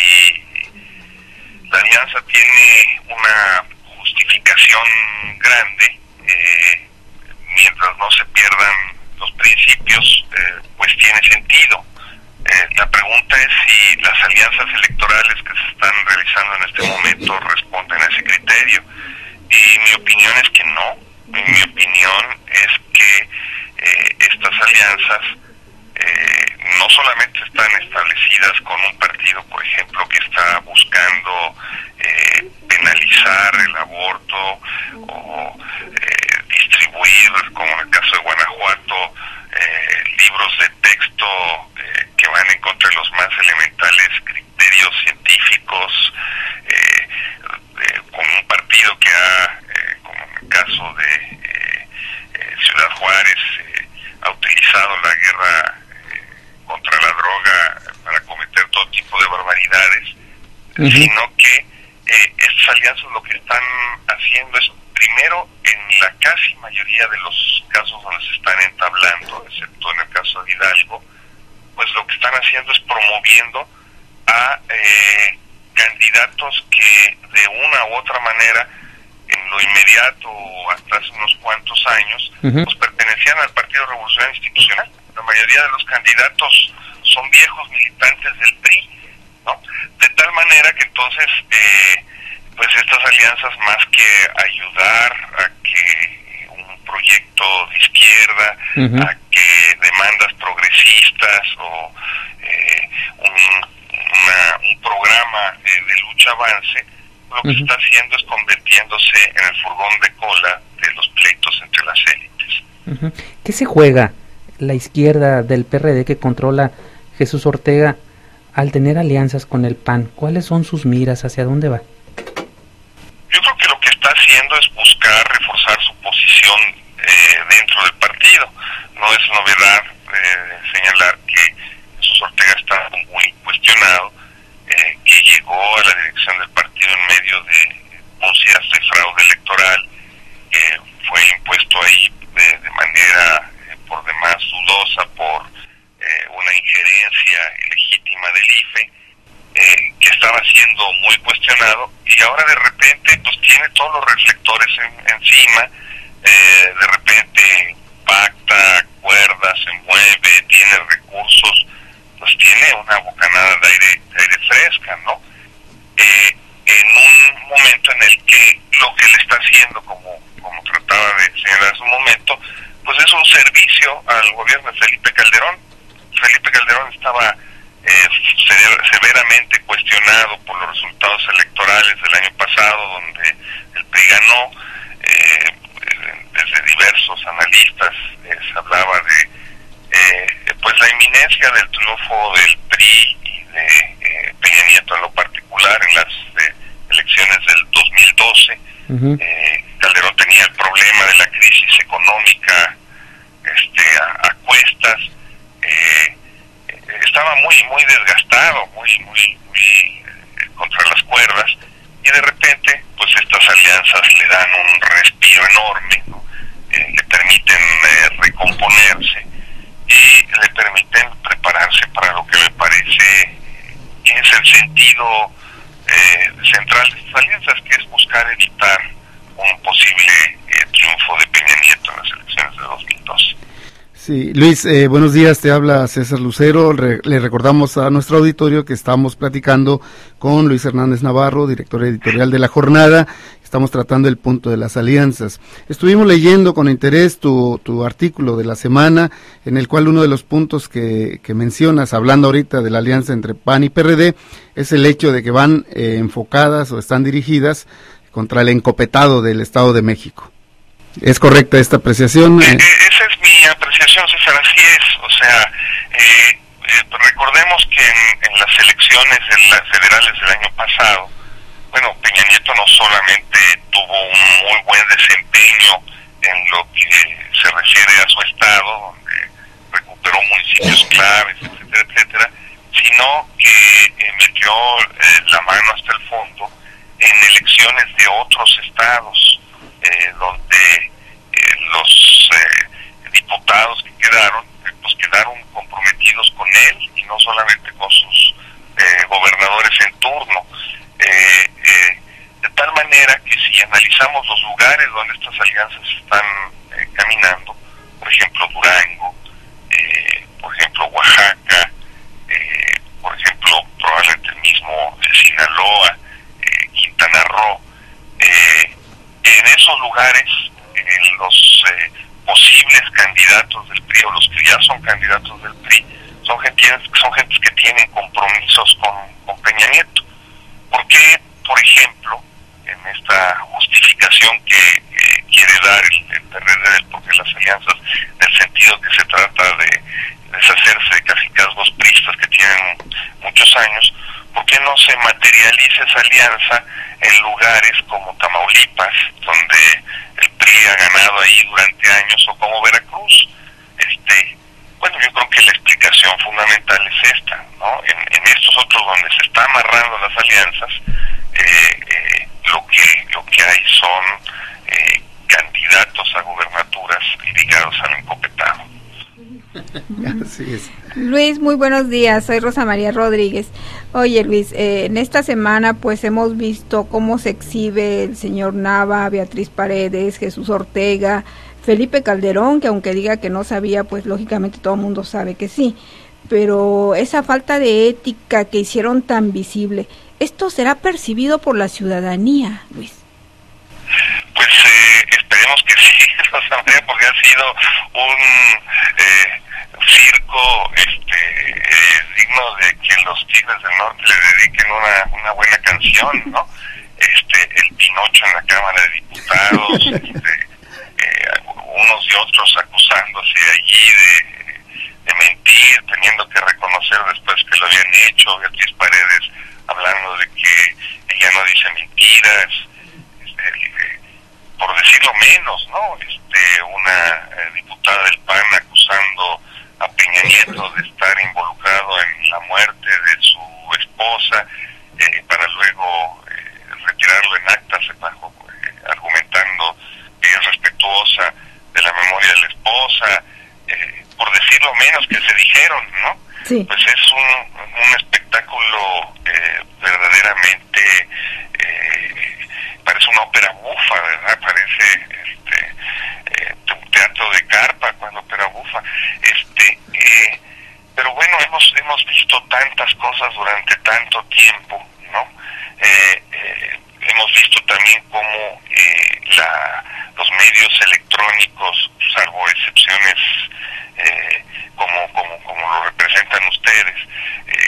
si la alianza tiene una justificación grande, eh, mientras no se pierdan los principios, eh, pues tiene sentido. Eh, la pregunta es si las alianzas electorales que se están realizando en este momento responden a ese criterio. Y mi opinión es que no. Y mi opinión es que eh, estas alianzas eh, no solamente están establecidas con un partido, por ejemplo, que está buscando eh, penalizar el aborto o eh, distribuir, como en el caso de Guanajuato, eh, libros de texto eh, que van en contra de los más elementales criterios científicos, eh, eh, con un partido que ha, eh, como en el caso de eh, eh, Ciudad Juárez, eh, ha utilizado la guerra eh, contra la droga para cometer todo tipo de barbaridades, uh-huh. sino que eh, estas alianzas lo que están haciendo es, primero, en la casi mayoría de los casos donde se están entablando, excepto en el caso de Hidalgo, pues lo que están haciendo es promoviendo a eh, candidatos que de una u otra manera, en lo inmediato o hasta hace unos cuantos años, uh-huh. pues pertenecían al Partido Revolucionario Institucional. La mayoría de los candidatos son viejos militantes del P R I, ¿no? De tal manera que entonces eh, pues estas alianzas, más que ayudar a que un proyecto de izquierda, uh-huh. a que demandas progresistas o eh, un, una, un programa eh, de lucha avance, lo que uh-huh. se está haciendo es convirtiéndose en el furgón de cola de los pleitos entre las élites. Uh-huh. ¿Qué se juega la izquierda del P R D que controla Jesús Ortega al tener alianzas con el P A N? ¿Cuáles son sus miras? ¿Hacia dónde va? Yo creo que lo que está haciendo es buscar reforzar su posición eh, dentro del partido. No es novedad eh, señalar que Jesús Ortega está muy cuestionado, eh, que llegó a la dirección del partido en medio de denuncias de fraude electoral, que fue impuesto ahí de, de manera eh, por demás dudosa por eh, una injerencia ilegítima del I F E, eh, que estaba siendo muy cuestionado, y ahora de repente pues tiene todos los reflectores en, encima, eh, de repente pacta, acuerda, se mueve, tiene recursos, pues tiene una bocanada de aire, de aire fresca, ¿no? Eh, en un momento en el que lo que le está haciendo, como, como trataba de señalar hace un momento, pues es un servicio al gobierno de Felipe Calderón. Felipe Calderón estaba, eh, se cuestionado por los resultados electorales del año pasado, donde el P R I ganó. Eh, desde diversos analistas eh, se hablaba de eh, pues la inminencia del triunfo del P R I y de eh, Peña Nieto en lo particular en las eh, elecciones del dos mil doce. Uh-huh. eh, Calderón tenía el problema de la crisis económica este, a, a cuestas, eh, estaba muy muy desgastado, muy muy, muy eh, contra las cuerdas, y de repente pues estas alianzas le dan un respiro enorme, ¿no? eh, le permiten eh, recomponerse y le permiten prepararse para lo que me parece que es el sentido eh, central de estas alianzas, que es buscar evitar un posible eh, triunfo de Peña Nieto en las elecciones de dos mil doce. Sí, Luis, eh, buenos días, te habla César Lucero. Re, le recordamos a nuestro auditorio que estamos platicando con Luis Hernández Navarro, director editorial de La Jornada. Estamos tratando el punto de las alianzas. Estuvimos leyendo con interés tu, tu artículo de la semana, en el cual uno de los puntos que, que mencionas, hablando ahorita de la alianza entre P A N y P R D, es el hecho de que van eh, enfocadas o están dirigidas contra el encopetado del Estado de México. ¿Es correcta esta apreciación? Eh, eh, esa es mi apreciación, César, así es. O sea, eh, eh, recordemos que en, en las elecciones de las federales del año pasado, bueno, Peña Nieto no solamente tuvo un muy buen desempeño en lo que se refiere a su estado, donde recuperó municipios claves, etcétera, etcétera, sino que eh, metió eh, la mano hasta el fondo en elecciones de otros estados, eh, donde eh, los eh, diputados que quedaron, eh, pues quedaron comprometidos con él y no solamente con sus eh, gobernadores en turno. Eh, eh, de tal manera que si analizamos los lugares donde estas alianzas están eh, caminando, por ejemplo Durango, eh, por ejemplo Oaxaca, eh, por ejemplo probablemente el mismo eh, Sinaloa, eh, Quintana Roo, eh, en esos lugares eh, los eh, posibles candidatos del P R I o los que ya son candidatos del P R I son gentes, son gentes que tienen compromisos con, con Peña Nieto. ¿Por qué, por ejemplo, en esta justificación que eh, quiere dar el, el P R D del por qué las alianzas, en el sentido que se trata de deshacerse de cacicazgos priistas que tienen muchos años, por qué no se materializa esa alianza en lugares como Tamaulipas, donde el P R I ha ganado ahí durante años, o como Veracruz? Este, bueno, yo creo que la explicación fundamental es esta, ¿no? En, en estos otros donde se está amarrando las alianzas, eh, eh, lo que lo que hay son eh, candidatos a gubernaturas ligados al encopetado. Así es. Luis, muy buenos días, soy Rosa María Rodríguez. Oye Luis, eh, en esta semana pues hemos visto cómo se exhibe el señor Nava, Beatriz Paredes, Jesús Ortega, Felipe Calderón, que aunque diga que no sabía, pues lógicamente todo el mundo sabe que sí, pero esa falta de ética que hicieron tan visible, ¿esto será percibido por la ciudadanía, Luis? Pues eh, esperemos que sí, Rosa María, porque ha sido un eh, circo este, eh, digno de que los Tigres del Norte le dediquen una, una buena canción, ¿no? Este, el Pinocho en la Cámara de Diputados, este, eh, unos y otros acusándose allí de, de mentir, teniendo que reconocer después que lo habían hecho, Beatriz Paredes hablando de que ella no dice mentiras, este, eh, por decirlo menos, ¿no? Este, una eh, diputada del P A N acusando a Peña Nieto de estar involucrado en la muerte de su esposa, eh, para luego eh, retirarlo en actas, bajo, eh, argumentando que es respetuosa de la memoria de la esposa, eh, por decirlo menos que se dijeron, ¿no? Sí. Pues es un, un espectáculo eh, verdaderamente, eh, parece una ópera bufa, ¿verdad? Parece este, eh, un teatro de carpa con la ópera bufa. Este, eh, pero bueno, hemos hemos visto tantas cosas durante tanto tiempo, ¿no? Eh, eh, hemos visto también cómo eh, la, los medios electrónicos, salvo excepciones eh, como, como, como lo representan ustedes, eh,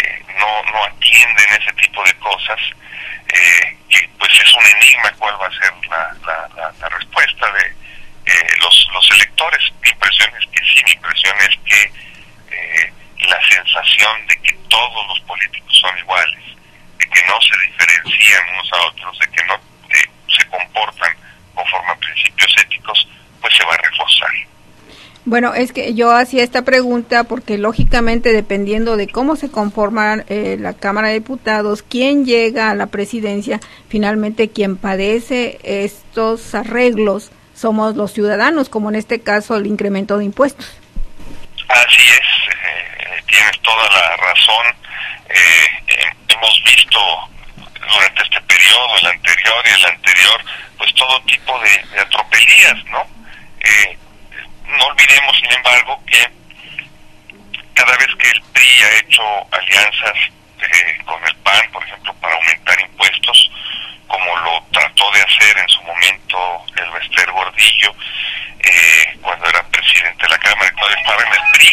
cosas, eh, que pues es un enigma cuál va a ser la, la, la, la respuesta de eh, los, los electores. Mi impresión es que sí, mi impresión es que eh, la sensación de que todos los políticos son iguales, de que no se diferencian unos a otros, de que no eh, se comportan conforme a principios éticos, pues se va a reforzar. Bueno, es que yo hacía esta pregunta porque lógicamente dependiendo de cómo se conforma eh, la Cámara de Diputados, quién llega a la presidencia, finalmente quien padece estos arreglos somos los ciudadanos, como en este caso el incremento de impuestos. Así es, eh, tienes toda la razón. Eh, eh, hemos visto durante este periodo, el anterior y el anterior, pues todo tipo de, de atropelías, ¿no? Eh, no olvidemos, sin embargo, que cada vez que el P R I ha hecho alianzas eh, con el P A N, por ejemplo, para aumentar impuestos, como lo trató de hacer en su momento el Bester Gordillo, eh, cuando era presidente de la Cámara y todavía estaba en el P R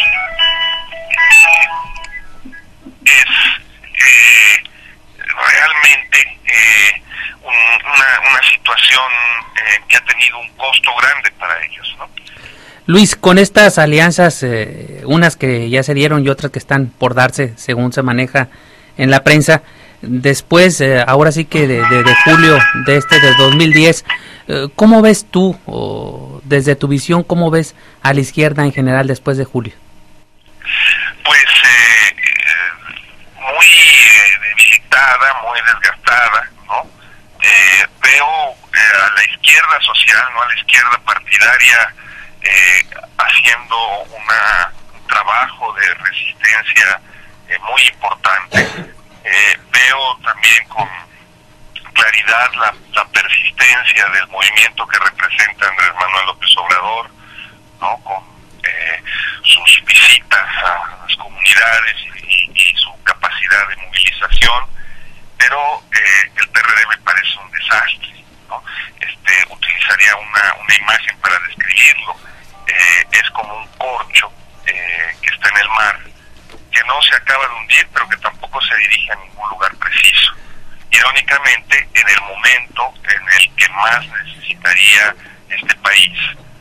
I, es eh, realmente eh, un, una, una situación eh, que ha tenido un costo grande para ellos, ¿no? Luis, con estas alianzas, eh, unas que ya se dieron y otras que están por darse, según se maneja en la prensa, después, eh, ahora sí que de, de, de julio de este de dos mil diez, eh, ¿cómo ves tú, o desde tu visión, cómo ves a la izquierda en general después de julio? Pues eh, eh, muy eh, debilitada, muy desgastada, ¿no? Eh, veo eh, a la izquierda social, no a la izquierda partidaria, eh, haciendo una, un trabajo de resistencia eh, muy importante. Eh, veo también con claridad la, la persistencia del movimiento que representa Andrés Manuel López Obrador, ¿no? Con eh, sus visitas a las comunidades y, y su capacidad de movilización, pero eh, el P R D me parece un desastre, ¿no? Este, utilizaría una, una imagen para describirlo. Eh, es como un corcho eh, que está en el mar, que no se acaba de hundir, pero que tampoco se dirige a ningún lugar preciso. Irónicamente, en el momento en el que más necesitaría este país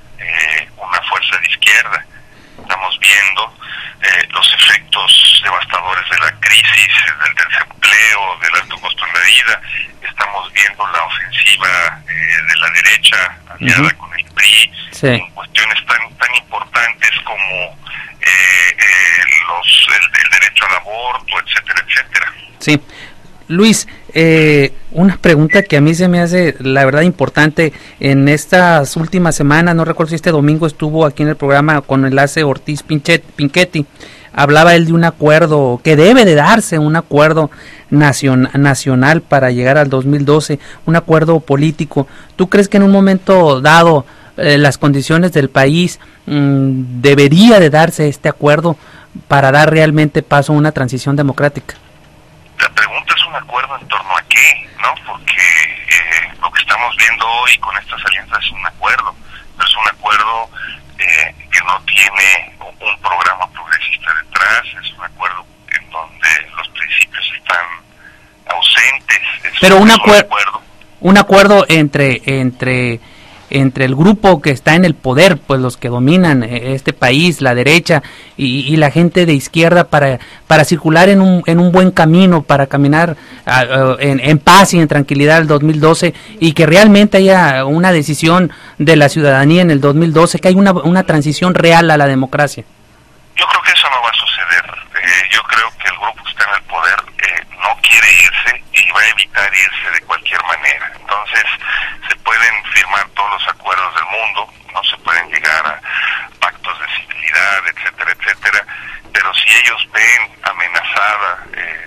eh, una fuerza de izquierda. Estamos viendo eh, los efectos devastadores de la crisis, del desempleo, del alto costo de la vida. Estamos viendo la ofensiva eh, de la derecha aliada uh-huh. con el P R I, sí. en cuestiones tan tan importantes como eh, eh, los el, el derecho al aborto, etcétera, etcétera. Sí. Luis, eh, una pregunta que a mí se me hace, la verdad, importante. En estas últimas semanas, no recuerdo si este domingo estuvo aquí en el programa con Enlace Ortiz Pinchetti, hablaba él de un acuerdo, que debe de darse un acuerdo nacion, nacional para llegar al dos mil doce, un acuerdo político. ¿Tú crees que en un momento dado eh, las condiciones del país mmm, debería de darse este acuerdo para dar realmente paso a una transición democrática? La pregunta es un acuerdo en torno a qué, ¿no? Porque eh, lo que estamos viendo hoy con estas alianzas es un acuerdo, pero es un acuerdo eh, que no tiene un programa progresista detrás, es un acuerdo en donde los principios están ausentes. Es pero un, un acuer- acuerdo, un acuerdo entre entre entre el grupo que está en el poder, pues los que dominan este país, la derecha y, y la gente de izquierda, para para circular en un en un buen camino, para caminar uh, en, en paz y en tranquilidad el dos mil doce, y que realmente haya una decisión de la ciudadanía en el dos mil doce, que haya una una transición real a la democracia. Yo creo que eso no va a suceder. Eh, yo creo que el grupo que está en el poder eh, no quiere irse y va a evitar irse de cualquier manera. Entonces, se pueden firmar todos los acuerdos del mundo, no se pueden llegar a pactos de civilidad, etcétera, etcétera, pero si ellos ven amenazada eh,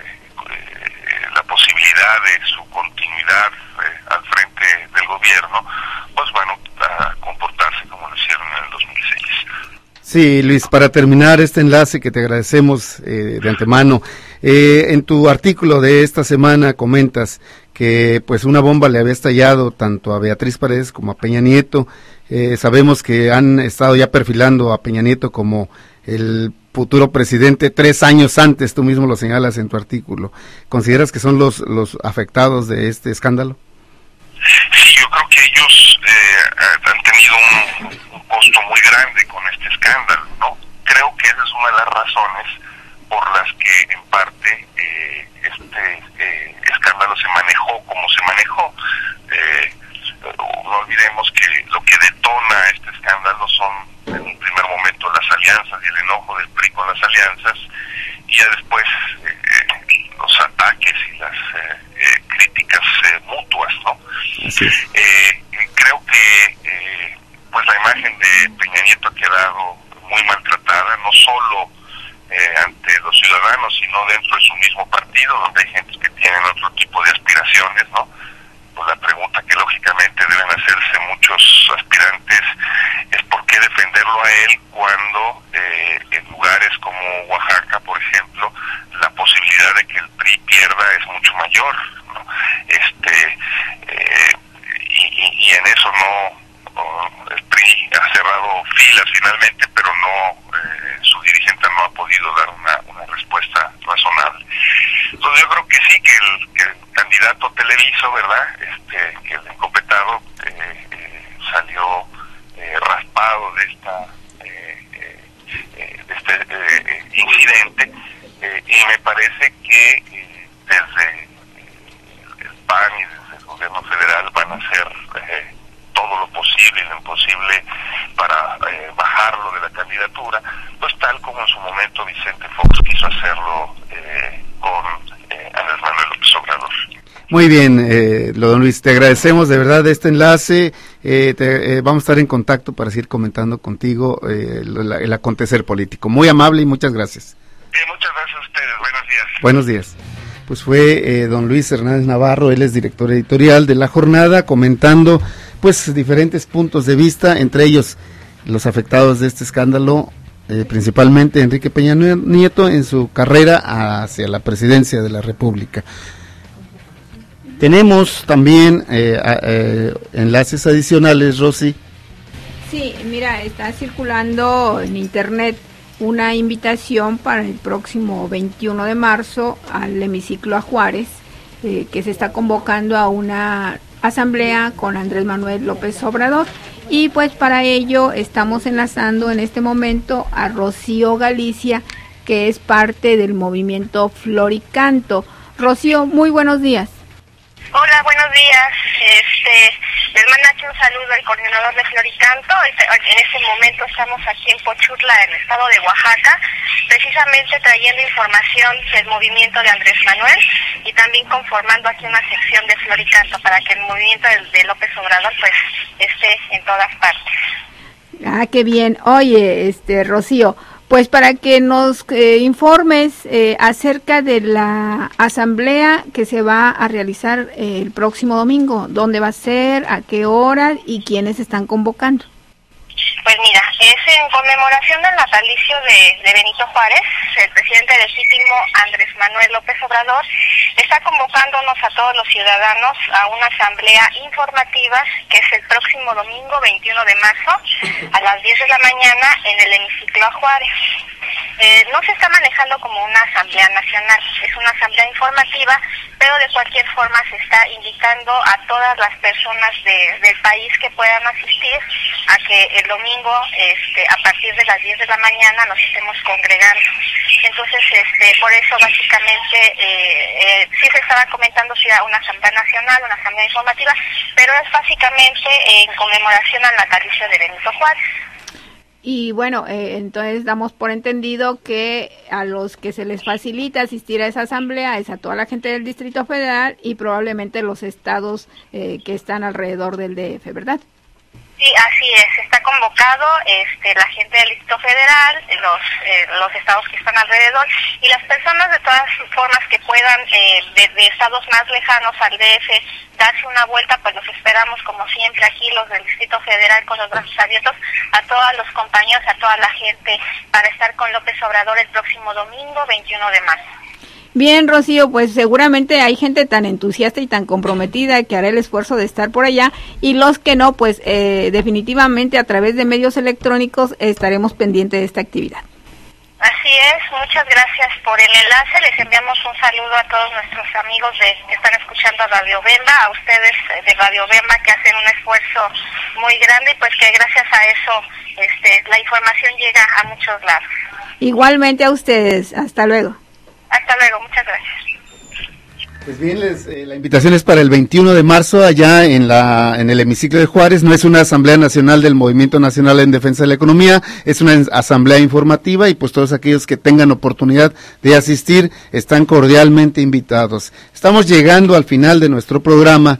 eh, la posibilidad de su continuidad eh, al frente del gobierno, pues van a comportarse como lo hicieron en el dos mil seis. Sí, Luis, para terminar este enlace que te agradecemos eh, de antemano, eh, en tu artículo de esta semana comentas que pues una bomba le había estallado tanto a Beatriz Paredes como a Peña Nieto. Eh, sabemos que han estado ya perfilando a Peña Nieto como el futuro presidente tres años antes, tú mismo lo señalas en tu artículo. ¿Consideras que son los, los afectados de este escándalo? Sí, yo creo que ellos eh, han tenido un, un costo muy grande con este escándalo, ¿no? Creo que esa es una de las razones por las que en parte eh, este eh, escándalo se manejó como se manejó. Eh, no olvidemos que lo que detona este escándalo son en un primer momento las alianzas y el enojo del P R I con las alianzas, y ya después eh, los ataques y las eh, eh, críticas eh, mutuas, ¿no? Así es. Eh, creo que eh, pues la imagen de Peña Nieto ha quedado muy maltratada, no solo eh, ante los ciudadanos, sino dentro de su mismo partido, donde hay gente que tienen otro tipo de aspiraciones, ¿no? Pues la pregunta que lógicamente deben hacerse muchos aspirantes es por qué defenderlo a él cuando eh, en lugares como Oaxaca, por ejemplo, la posibilidad de que el P R I pierda es mucho mayor, ¿no? Este eh, y, y, y en eso no, no el P R I ha cerrado filas finalmente, pero no eh, su dirigente no ha podido dar una, una respuesta razonable. Entonces yo creo que sí, que el, que el candidato Televiso, ¿verdad? Este, que el encopetado eh, eh, salió eh, raspado de esta eh, eh, de este eh, incidente, eh, y me parece que eh, desde el P A N y desde el gobierno federal van a hacer eh, todo lo posible y lo imposible para eh, bajarlo de la candidatura, pues tal como en su momento Vicente Fox quiso hacerlo eh, con eh, Andrés Manuel López Obrador. Muy bien, eh, don Luis, te agradecemos de verdad este enlace, eh, te, eh, vamos a estar en contacto para seguir comentando contigo eh, el, el acontecer político. Muy amable y muchas gracias. Eh, muchas gracias a ustedes, buenos días. Buenos días. Pues fue eh, don Luis Hernández Navarro, él es director editorial de La Jornada, comentando pues diferentes puntos de vista, entre ellos los afectados de este escándalo, eh, principalmente Enrique Peña Nieto en su carrera hacia la presidencia de la República. Tenemos también eh, eh, enlaces adicionales, Rosy. Sí, mira, está circulando en internet una invitación para el próximo veintiuno de marzo al hemiciclo a Juárez, eh, que se está convocando a una asamblea con Andrés Manuel López Obrador, y pues para ello estamos enlazando en este momento a Rocío Galicia, que es parte del movimiento Floricanto. Rocío, muy buenos días. Hola, buenos días. Este, les mando aquí un saludo al coordinador de Floricanto. En este momento estamos aquí en Pochutla, en el estado de Oaxaca, precisamente trayendo información del movimiento de Andrés Manuel y también conformando aquí una sección de Floricanto para que el movimiento de, de López Obrador pues esté en todas partes. Ah, qué bien. Oye, este Rocío, pues para que nos eh, informes eh, acerca de la asamblea que se va a realizar eh, el próximo domingo, dónde va a ser, a qué hora y quiénes están convocando. Pues mira, es en conmemoración del natalicio de, de Benito Juárez. El presidente legítimo Andrés Manuel López Obrador está convocándonos a todos los ciudadanos a una asamblea informativa que es el próximo domingo veintiuno de marzo a las diez de la mañana en el hemiciclo a Juárez. Eh, no se está manejando como una asamblea nacional, es una asamblea informativa, pero de cualquier forma se está indicando a todas las personas de, del país que puedan asistir a que el domingo este, a partir de las diez de la mañana nos estemos congregando. Entonces, este, por eso básicamente eh, eh, sí se estaba comentando si era una asamblea nacional, una asamblea informativa, pero es básicamente en conmemoración al natalicio de Benito Juárez. Y bueno, eh, entonces damos por entendido que a los que se les facilita asistir a esa asamblea es a toda la gente del Distrito Federal y probablemente los estados eh, que están alrededor del D F, ¿verdad? Sí, así es, está convocado este, la gente del Distrito Federal, los eh, los estados que están alrededor y las personas de todas formas que puedan eh, de, de estados más lejanos al D F darse una vuelta, pues los esperamos como siempre aquí los del Distrito Federal con los brazos abiertos a todos los compañeros, a toda la gente para estar con López Obrador el próximo domingo veintiuno de marzo. Bien, Rocío, pues seguramente hay gente tan entusiasta y tan comprometida que hará el esfuerzo de estar por allá y los que no, pues eh, definitivamente a través de medios electrónicos estaremos pendientes de esta actividad. Así es, muchas gracias por el enlace, les enviamos un saludo a todos nuestros amigos de, que están escuchando a Radio Bemba, a ustedes de Radio Bemba que hacen un esfuerzo muy grande y pues que gracias a eso este, la información llega a muchos lados. Igualmente a ustedes, hasta luego. Hasta luego, muchas gracias. Pues bien, les, eh, la invitación es para el veintiuno de marzo allá en la en el hemiciclo de Juárez. No es una asamblea nacional del Movimiento Nacional en Defensa de la Economía, es una asamblea informativa y pues todos aquellos que tengan oportunidad de asistir están cordialmente invitados. Estamos llegando al final de nuestro programa.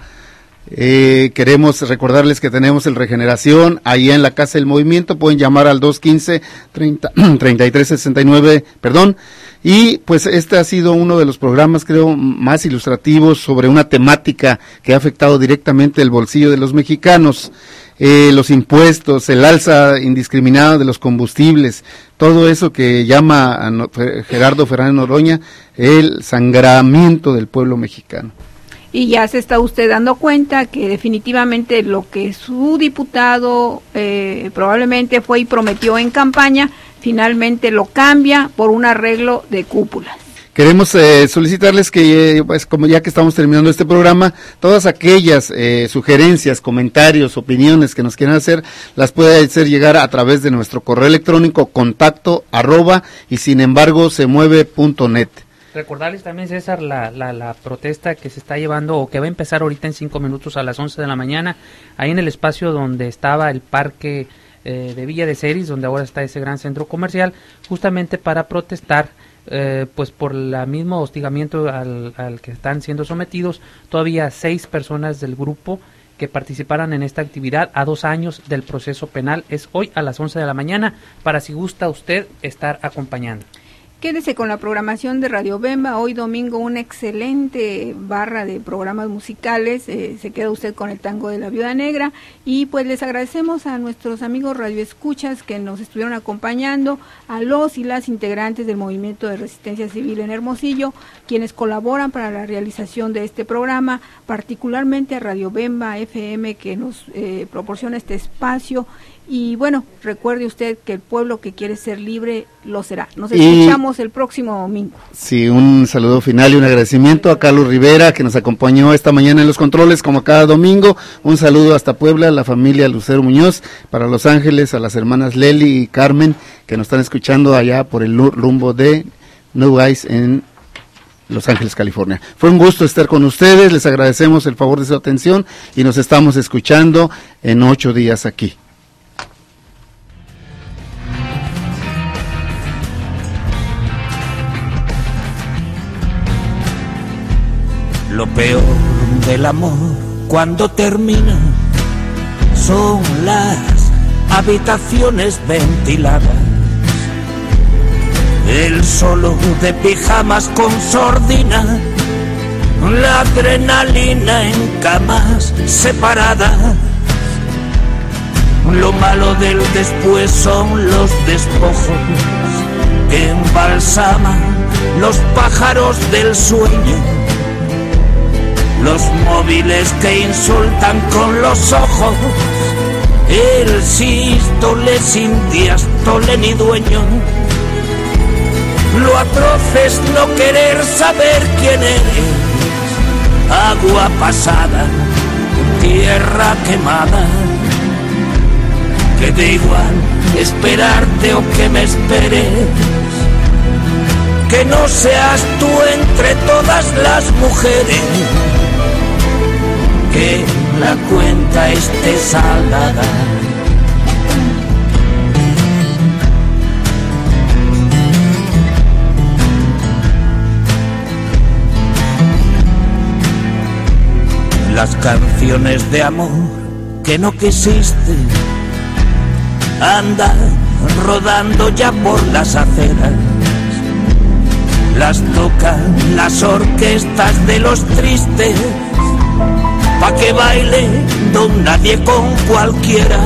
Eh, queremos recordarles que tenemos el Regeneración allá en la Casa del Movimiento. Pueden llamar al dos quince, treinta, treinta y tres sesenta y nueve, perdón. Y pues este ha sido uno de los programas, creo, más ilustrativos sobre una temática que ha afectado directamente el bolsillo de los mexicanos. Eh, los impuestos, el alza indiscriminada de los combustibles, todo eso que llama a no, Gerardo Fernández Noroña el sangramiento del pueblo mexicano. Y ya se está usted dando cuenta que definitivamente lo que su diputado eh, probablemente fue y prometió en campaña, finalmente lo cambia por un arreglo de cúpulas. Queremos eh, solicitarles que, eh, pues como ya que estamos terminando este programa, todas aquellas eh, sugerencias, comentarios, opiniones que nos quieran hacer, las puede hacer llegar a través de nuestro correo electrónico contacto arroba y sin embargo se mueve punto net. Recordarles también, César, la, la, la protesta que se está llevando o que va a empezar ahorita en cinco minutos a las once de la mañana, ahí en el espacio donde estaba el parque eh, de Villa de Ceris, donde ahora está ese gran centro comercial, justamente para protestar eh, pues por el mismo hostigamiento al, al que están siendo sometidos todavía seis personas del grupo que participaran en esta actividad a dos años del proceso penal. Es hoy a las once de la mañana, para si gusta usted estar acompañando. Quédese con la programación de Radio Bemba. Hoy domingo una excelente barra de programas musicales. Eh, se queda usted con el tango de la Viuda Negra. Y pues les agradecemos a nuestros amigos radioescuchas que nos estuvieron acompañando, a los y las integrantes del Movimiento de Resistencia Civil en Hermosillo, quienes colaboran para la realización de este programa, particularmente a Radio Bemba F M, que nos eh, proporciona este espacio. Y bueno, recuerde usted que el pueblo que quiere ser libre lo será. Nos escuchamos y, el próximo domingo. Sí, un saludo final y un agradecimiento a Carlos Rivera, que nos acompañó esta mañana en los controles como cada domingo. Un saludo hasta Puebla, a la familia Lucero Muñoz, para Los Ángeles, a las hermanas Leli y Carmen, que nos están escuchando allá por el rumbo de New Eyes en Los Ángeles, California. Fue un gusto estar con ustedes, les agradecemos el favor de su atención y nos estamos escuchando en ocho días aquí. Lo peor del amor cuando termina son las habitaciones ventiladas, el solo de pijamas con sordina, la adrenalina en camas separadas. Lo malo del después son los despojos que embalsaman los pájaros del sueño, los móviles que insultan con los ojos, el sístole sin diástole ni dueño. Lo atroz es no querer saber quién eres, agua pasada, tierra quemada. Que da igual esperarte o que me esperes, que no seas tú entre todas las mujeres, que la cuenta esté saldada. Las canciones de amor que no quisiste andan rodando ya por las aceras, las tocan las orquestas de los tristes, pa' que baile don nadie con cualquiera.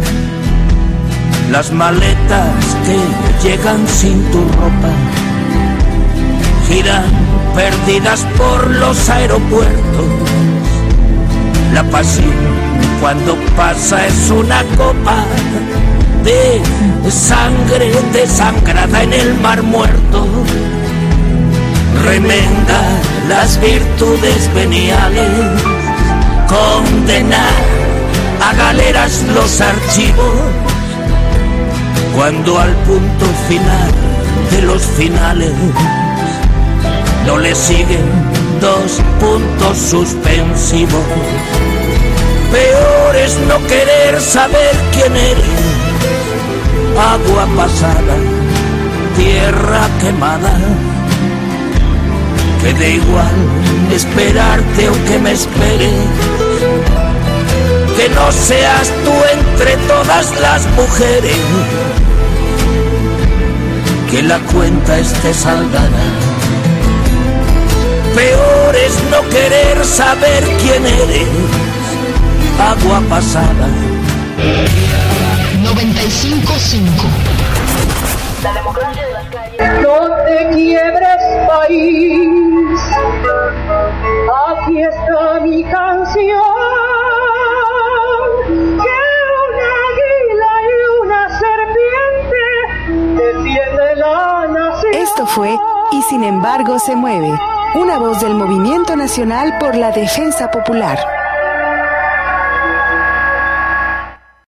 Las maletas que llegan sin tu ropa giran perdidas por los aeropuertos. La pasión cuando pasa es una copa de sangre desangrada en el mar muerto, remenda las virtudes veniales, condenar a galeras los archivos, cuando al punto final de los finales no le siguen dos puntos suspensivos. Peor es no querer saber quién eres, agua pasada, tierra quemada, que da igual esperarte o que me espere, que no seas tú entre todas las mujeres, que la cuenta esté saldada. Peor es no querer saber quién eres, agua pasada. noventa y cinco punto cinco. La democracia de las calles. No te quiebres, país. Aquí está mi canción. Que un águila y una serpiente defiende la nación. Esto fue Y sin embargo se mueve. Una voz del Movimiento Nacional por la Defensa Popular.